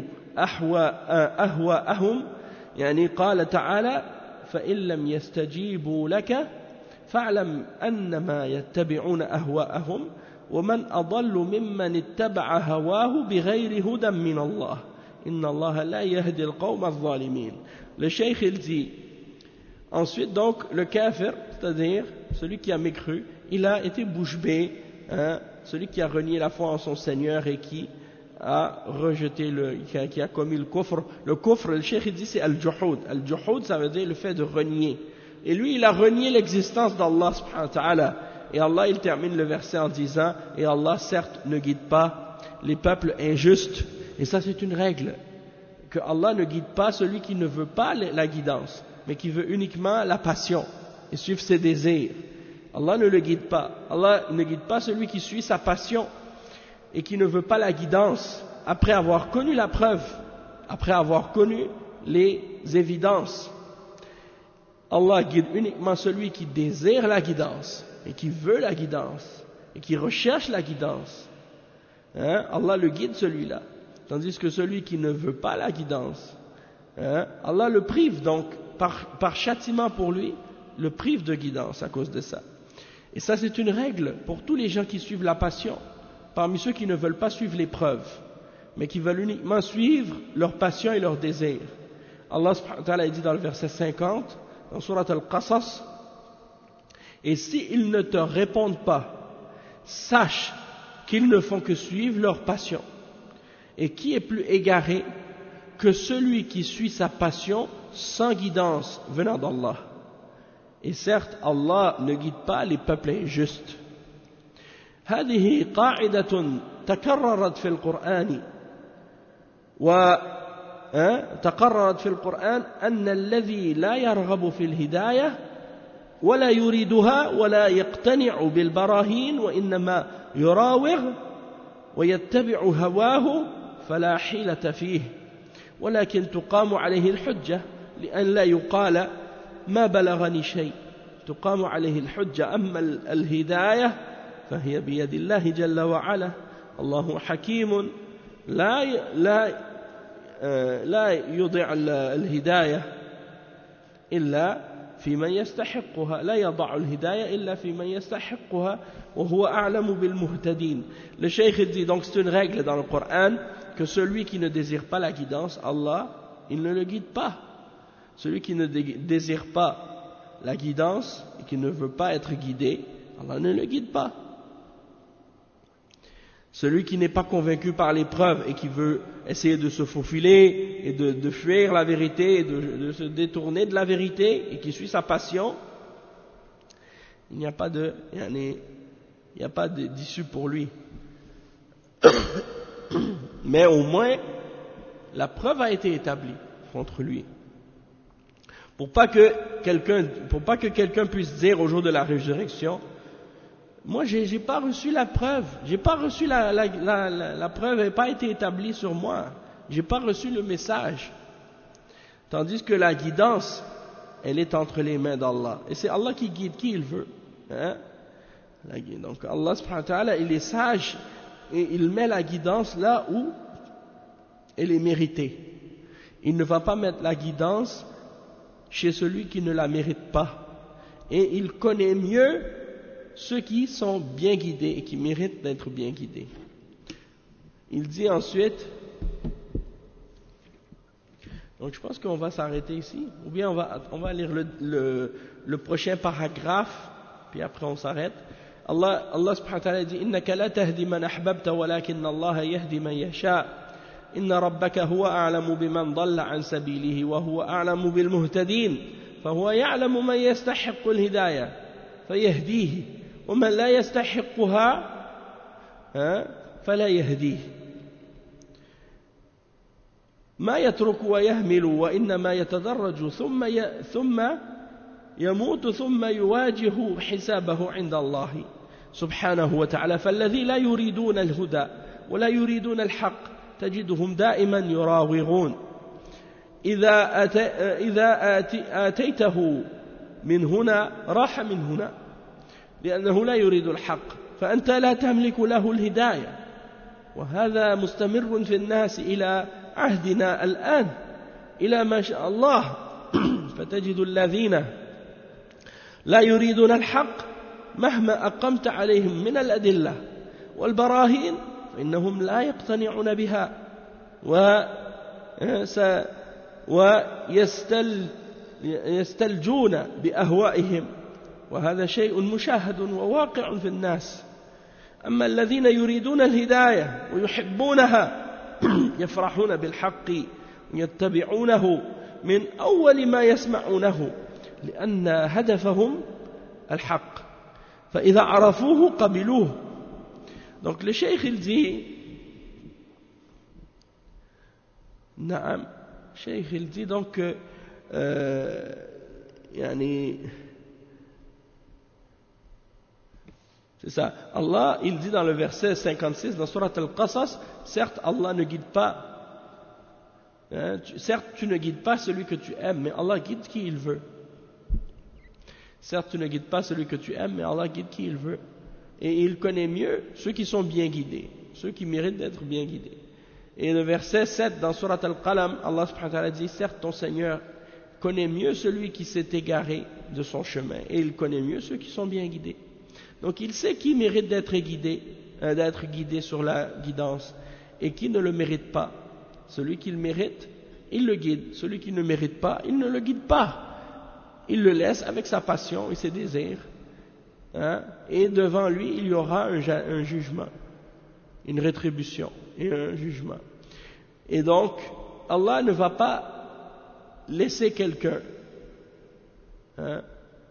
أهواءهم. يعني قال تعالى فإن لم يستجيبوا لك فاعلم أنما يتبعون أهواءهم ومن أضل ممن اتبع هواه بغير هدى من الله إن الله لا يهدي القوم الظالمين. Le cheikh il dit ensuite donc le kafir, c'est-à-dire celui qui a mécru, il a été bouche bée, hein, celui qui a renié la foi en son Seigneur et qui a rejeté le, qui a, qui a commis le kufr. Le kufr, le cheikh il dit c'est al-juhud. Al-juhud ça veut dire le fait de renier. Et lui il a renié l'existence d'Allah subhanahu wa ta'ala. Et Allah il termine le verset en disant et Allah certes ne guide pas les peuples injustes. Et ça c'est une règle, que Allah ne guide pas celui qui ne veut pas la guidance, mais qui veut uniquement la passion et suivre ses désirs. Allah ne le guide pas. Allah ne guide pas celui qui suit sa passion et qui ne veut pas la guidance après avoir connu la preuve, après avoir connu les évidences. Allah guide uniquement celui qui désire la guidance et qui veut la guidance et qui recherche la guidance. Hein? Allah le guide celui-là. Tandis que celui qui ne veut pas la guidance, hein, Allah le prive donc, par, par châtiment pour lui, le prive de guidance à cause de ça. Et ça c'est une règle pour tous les gens qui suivent la passion, parmi ceux qui ne veulent pas suivre les preuves, mais qui veulent uniquement suivre leur passion et leur désir. Allah subhanahu wa ta'ala dit dans le verset cinquante, dans Surat Al-Qasas, et s'ils ne te répondent pas, sache qu'ils ne font que suivre leur passion. Et qui est plus égaré que celui qui suit sa passion sans guidance venant d'Allah? Et certes, Allah ne guide pas les peuples injustes. هذه قاعدة تكررت في القرآن وتقررت في القرآن أن الذي لا يرغب في الهداية ولا يريدها ولا يقتنع بالبراهين وإنما يراوغ ويتبع هواه فلا حيلة فيه ولكن تقام عليه الحجة لأن لا يقال ما بلغني شيء تقام عليه الحجة. أما الهداية فهي بيد الله جل وعلا. الله حكيم لا لا لا يضع الهداية إلا في من يستحقها لا يضع الهداية إلا في من يستحقها وهو أعلم بالمهتدين. Le cheikh dit donc c'est une règle dans le Coran que celui qui ne désire pas la guidance, Allah, il ne le guide pas. Celui qui ne désire pas la guidance et qui ne veut pas être guidé, Allah ne le guide pas. Celui qui n'est pas convaincu par les preuves et qui veut essayer de se faufiler et de, de fuir la vérité et de, de se détourner de la vérité et qui suit sa passion, il n'y a pas de, il n'y a pas d'issue pour lui. Mais au moins, la preuve a été établie contre lui. Pour pas que quelqu'un, pour pas que quelqu'un puisse dire au jour de la résurrection, moi j'ai, j'ai pas reçu la preuve, j'ai pas reçu la, la, la, la, la preuve n'a pas été établie sur moi, j'ai pas reçu le message. Tandis que la guidance, elle est entre les mains d'Allah. Et c'est Allah qui guide qui il veut. Hein? Donc Allah subhanahu wa ta'ala, il est sage et il met la guidance là où elle est méritée. Il ne va pas mettre la guidance chez celui qui ne la mérite pas. Et il connaît mieux ceux qui sont bien guidés et qui méritent d'être bien guidés. Il dit ensuite, donc je pense qu'on va s'arrêter ici, ou bien on va, on va lire le, le, le prochain paragraphe, puis après on s'arrête. Allah, Allah subhanahu wa ta'ala dit, innaka la tahdi man ahbabta walakin Allah yahdi man yasha. Inna rabbaka huwa a'lamu biman dalla an sabilihi wa huwa a'lamu bil muhtadin. فهو يعلم من يستحق الهداية فيهديه ومن لا يستحقها فلا يهديه ما يترك ويهمل وإنما يتدرج ثم ثم يموت ثم يواجه حسابه عند الله سبحانه وتعالى فالذي لا يريدون الهدى ولا يريدون الحق تجدهم دائما يراوغون إذا أتي إذا آتي آتيته من هنا راح من هنا لأنه لا يريد الحق فأنت لا تملك له الهداية وهذا مستمر في الناس إلى عهدنا الآن إلى ما شاء الله فتجد الذين لا يريدون الحق مهما أقمت عليهم من الأدلة والبراهين فإنهم لا يقتنعون بها وس ويستلجون بأهوائهم وهذا شيء مشاهد وواقع في الناس أما الذين يريدون الهداية ويحبونها يفرحون بالحق يتبعونه من أول ما يسمعونه لأن هدفهم الحق فإذا عرفوه قبلوه. Donc le cheikh il dit نعم Cheikh il dit donc que euh, yani, c'est ça, Allah il dit dans le verset cinquante-six dans Surat Al-Qasas, certes Allah ne guide pas hein, tu, certes tu ne guides pas celui que tu aimes mais Allah guide qui il veut. Certes tu ne guides pas celui que tu aimes mais Allah guide qui il veut et il connaît mieux ceux qui sont bien guidés, ceux qui méritent d'être bien guidés. Et le verset sept dans Surat Al-Qalam, Allah subhanahu wa ta'ala dit, certes ton Seigneur connaît mieux celui qui s'est égaré de son chemin et il connaît mieux ceux qui sont bien guidés. Donc il sait qui mérite d'être guidé, euh, d'être guidé sur la guidance et qui ne le mérite pas. Celui qui le mérite, il le guide. Celui qui ne mérite pas, il ne le guide pas. Il le laisse avec sa passion et ses désirs. Hein, et devant lui, il y aura un, un jugement, une rétribution et un jugement. Et donc, Allah ne va pas laisser quelqu'un, hein,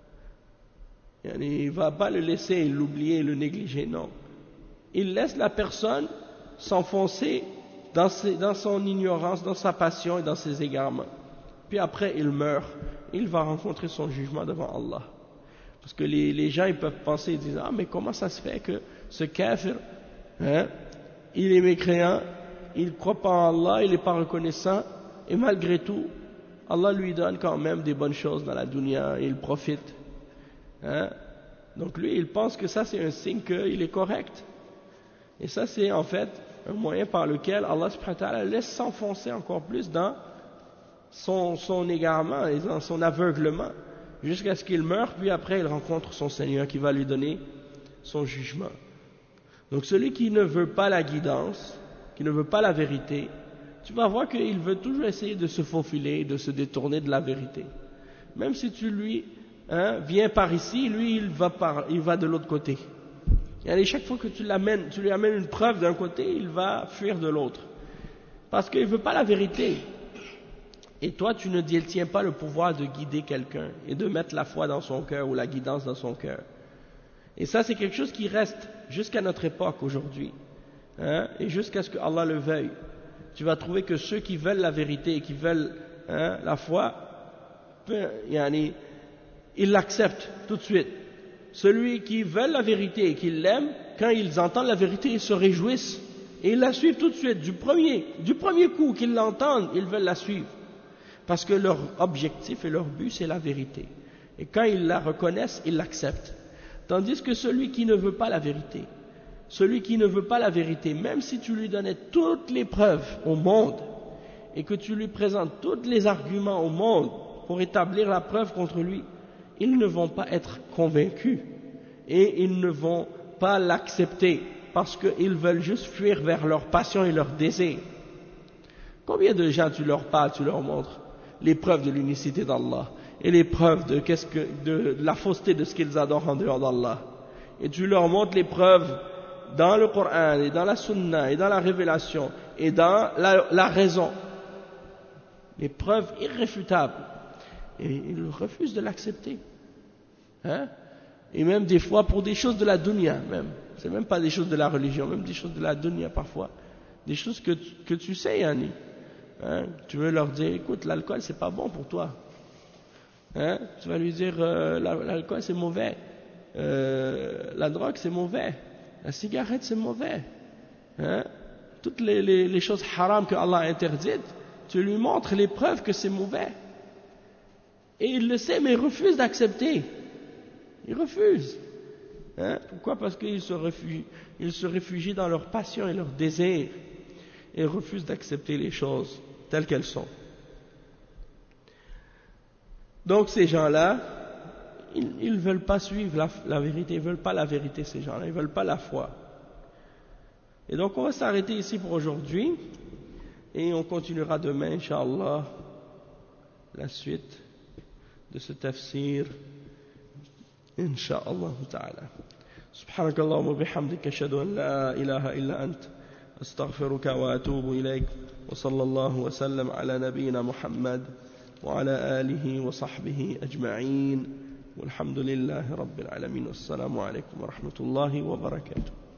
il ne va pas le laisser, l'oublier, le négliger, non. Il laisse la personne s'enfoncer dans, ses, dans son ignorance, dans sa passion et dans ses égarements. Puis après, il meurt, il va rencontrer son jugement devant Allah. Parce que les, les gens, ils peuvent penser, ils disent, ah, mais comment ça se fait que ce kafir, hein, il est mécréant, il ne croit pas en Allah, il n'est pas reconnaissant, et malgré tout, Allah lui donne quand même des bonnes choses dans la dunya, et il profite. Hein? Donc lui, il pense que ça, c'est un signe qu'il est correct. Et ça, c'est en fait un moyen par lequel Allah subhanahu wa ta'ala laisse s'enfoncer encore plus dans son, son égarement et dans son aveuglement, jusqu'à ce qu'il meure, puis après, il rencontre son Seigneur qui va lui donner son jugement. Donc celui qui ne veut pas la guidance, qui ne veut pas la vérité, tu vas voir qu'il veut toujours essayer de se faufiler, de se détourner de la vérité. Même si tu lui hein, viens par ici, lui il va, par, il va de l'autre côté. Et chaque fois que tu, l'amènes, tu lui amènes une preuve d'un côté, il va fuir de l'autre. Parce qu'il ne veut pas la vérité. Et toi, tu ne détiens pas le pouvoir de guider quelqu'un et de mettre la foi dans son cœur ou la guidance dans son cœur. Et ça, c'est quelque chose qui reste jusqu'à notre époque aujourd'hui. Hein, et jusqu'à ce que Allah le veuille. Tu vas trouver que ceux qui veulent la vérité et qui veulent hein, la foi, yani, ils l'acceptent tout de suite. celui qui veut la vérité et qui l'aime, quand ils entendent la vérité, ils se réjouissent et ils la suivent tout de suite. Du premier, du premier coup qu'ils l'entendent, ils veulent la suivre. Parce que leur objectif et leur but, c'est la vérité. Et quand ils la reconnaissent, ils l'acceptent. Tandis que celui qui ne veut pas la vérité, celui qui ne veut pas la vérité, même si tu lui donnais toutes les preuves au monde et que tu lui présentes tous les arguments au monde pour établir la preuve contre lui, ils ne vont pas être convaincus et ils ne vont pas l'accepter parce qu'ils veulent juste fuir vers leur passion et leur désir. Combien de gens tu leur parles, tu leur montres les preuves de l'unicité d'Allah et les preuves de, qu'est-ce que, de, de la fausseté de ce qu'ils adorent en dehors d'Allah, et tu leur montres les preuves dans le Coran et dans la Sunna et dans la révélation et dans la, la raison, les preuves irréfutables, et ils refusent de l'accepter, hein? Et même des fois pour des choses de la dunya, même c'est même pas des choses de la religion, même des choses de la dunya parfois, des choses que tu, que tu sais, Yanni, hein? Tu veux leur dire, écoute, l'alcool c'est pas bon pour toi, hein? Tu vas lui dire, euh, l'alcool c'est mauvais, euh, la drogue c'est mauvais, la cigarette c'est mauvais, hein? Toutes les, les, les choses haram que Allah a interdites, tu lui montres les preuves que c'est mauvais. Et il le sait, mais il refuse d'accepter. Il refuse. Hein? Pourquoi? Parce qu'ils se réfugient, ils se réfugient dans leur passion et leur désir. Et ils refusent d'accepter les choses telles qu'elles sont. Donc ces gens-là, ils ne veulent pas suivre la, la vérité, ils ne veulent pas la vérité, ces gens-là, ils ne veulent pas la foi. Et donc on va s'arrêter ici pour aujourd'hui, et on continuera demain, Inch'Allah, la suite de ce tafsir, Inch'Allah ta'ala. سبحانك اللهم وبحمدك أشهد أن لا إله إلا أنت أستغفرك وأتوب إليك وصلى الله وسلم على نبينا محمد وعلى آله وصحبه أجمعين والحمد لله رب العالمين والسلام عليكم ورحمة الله وبركاته.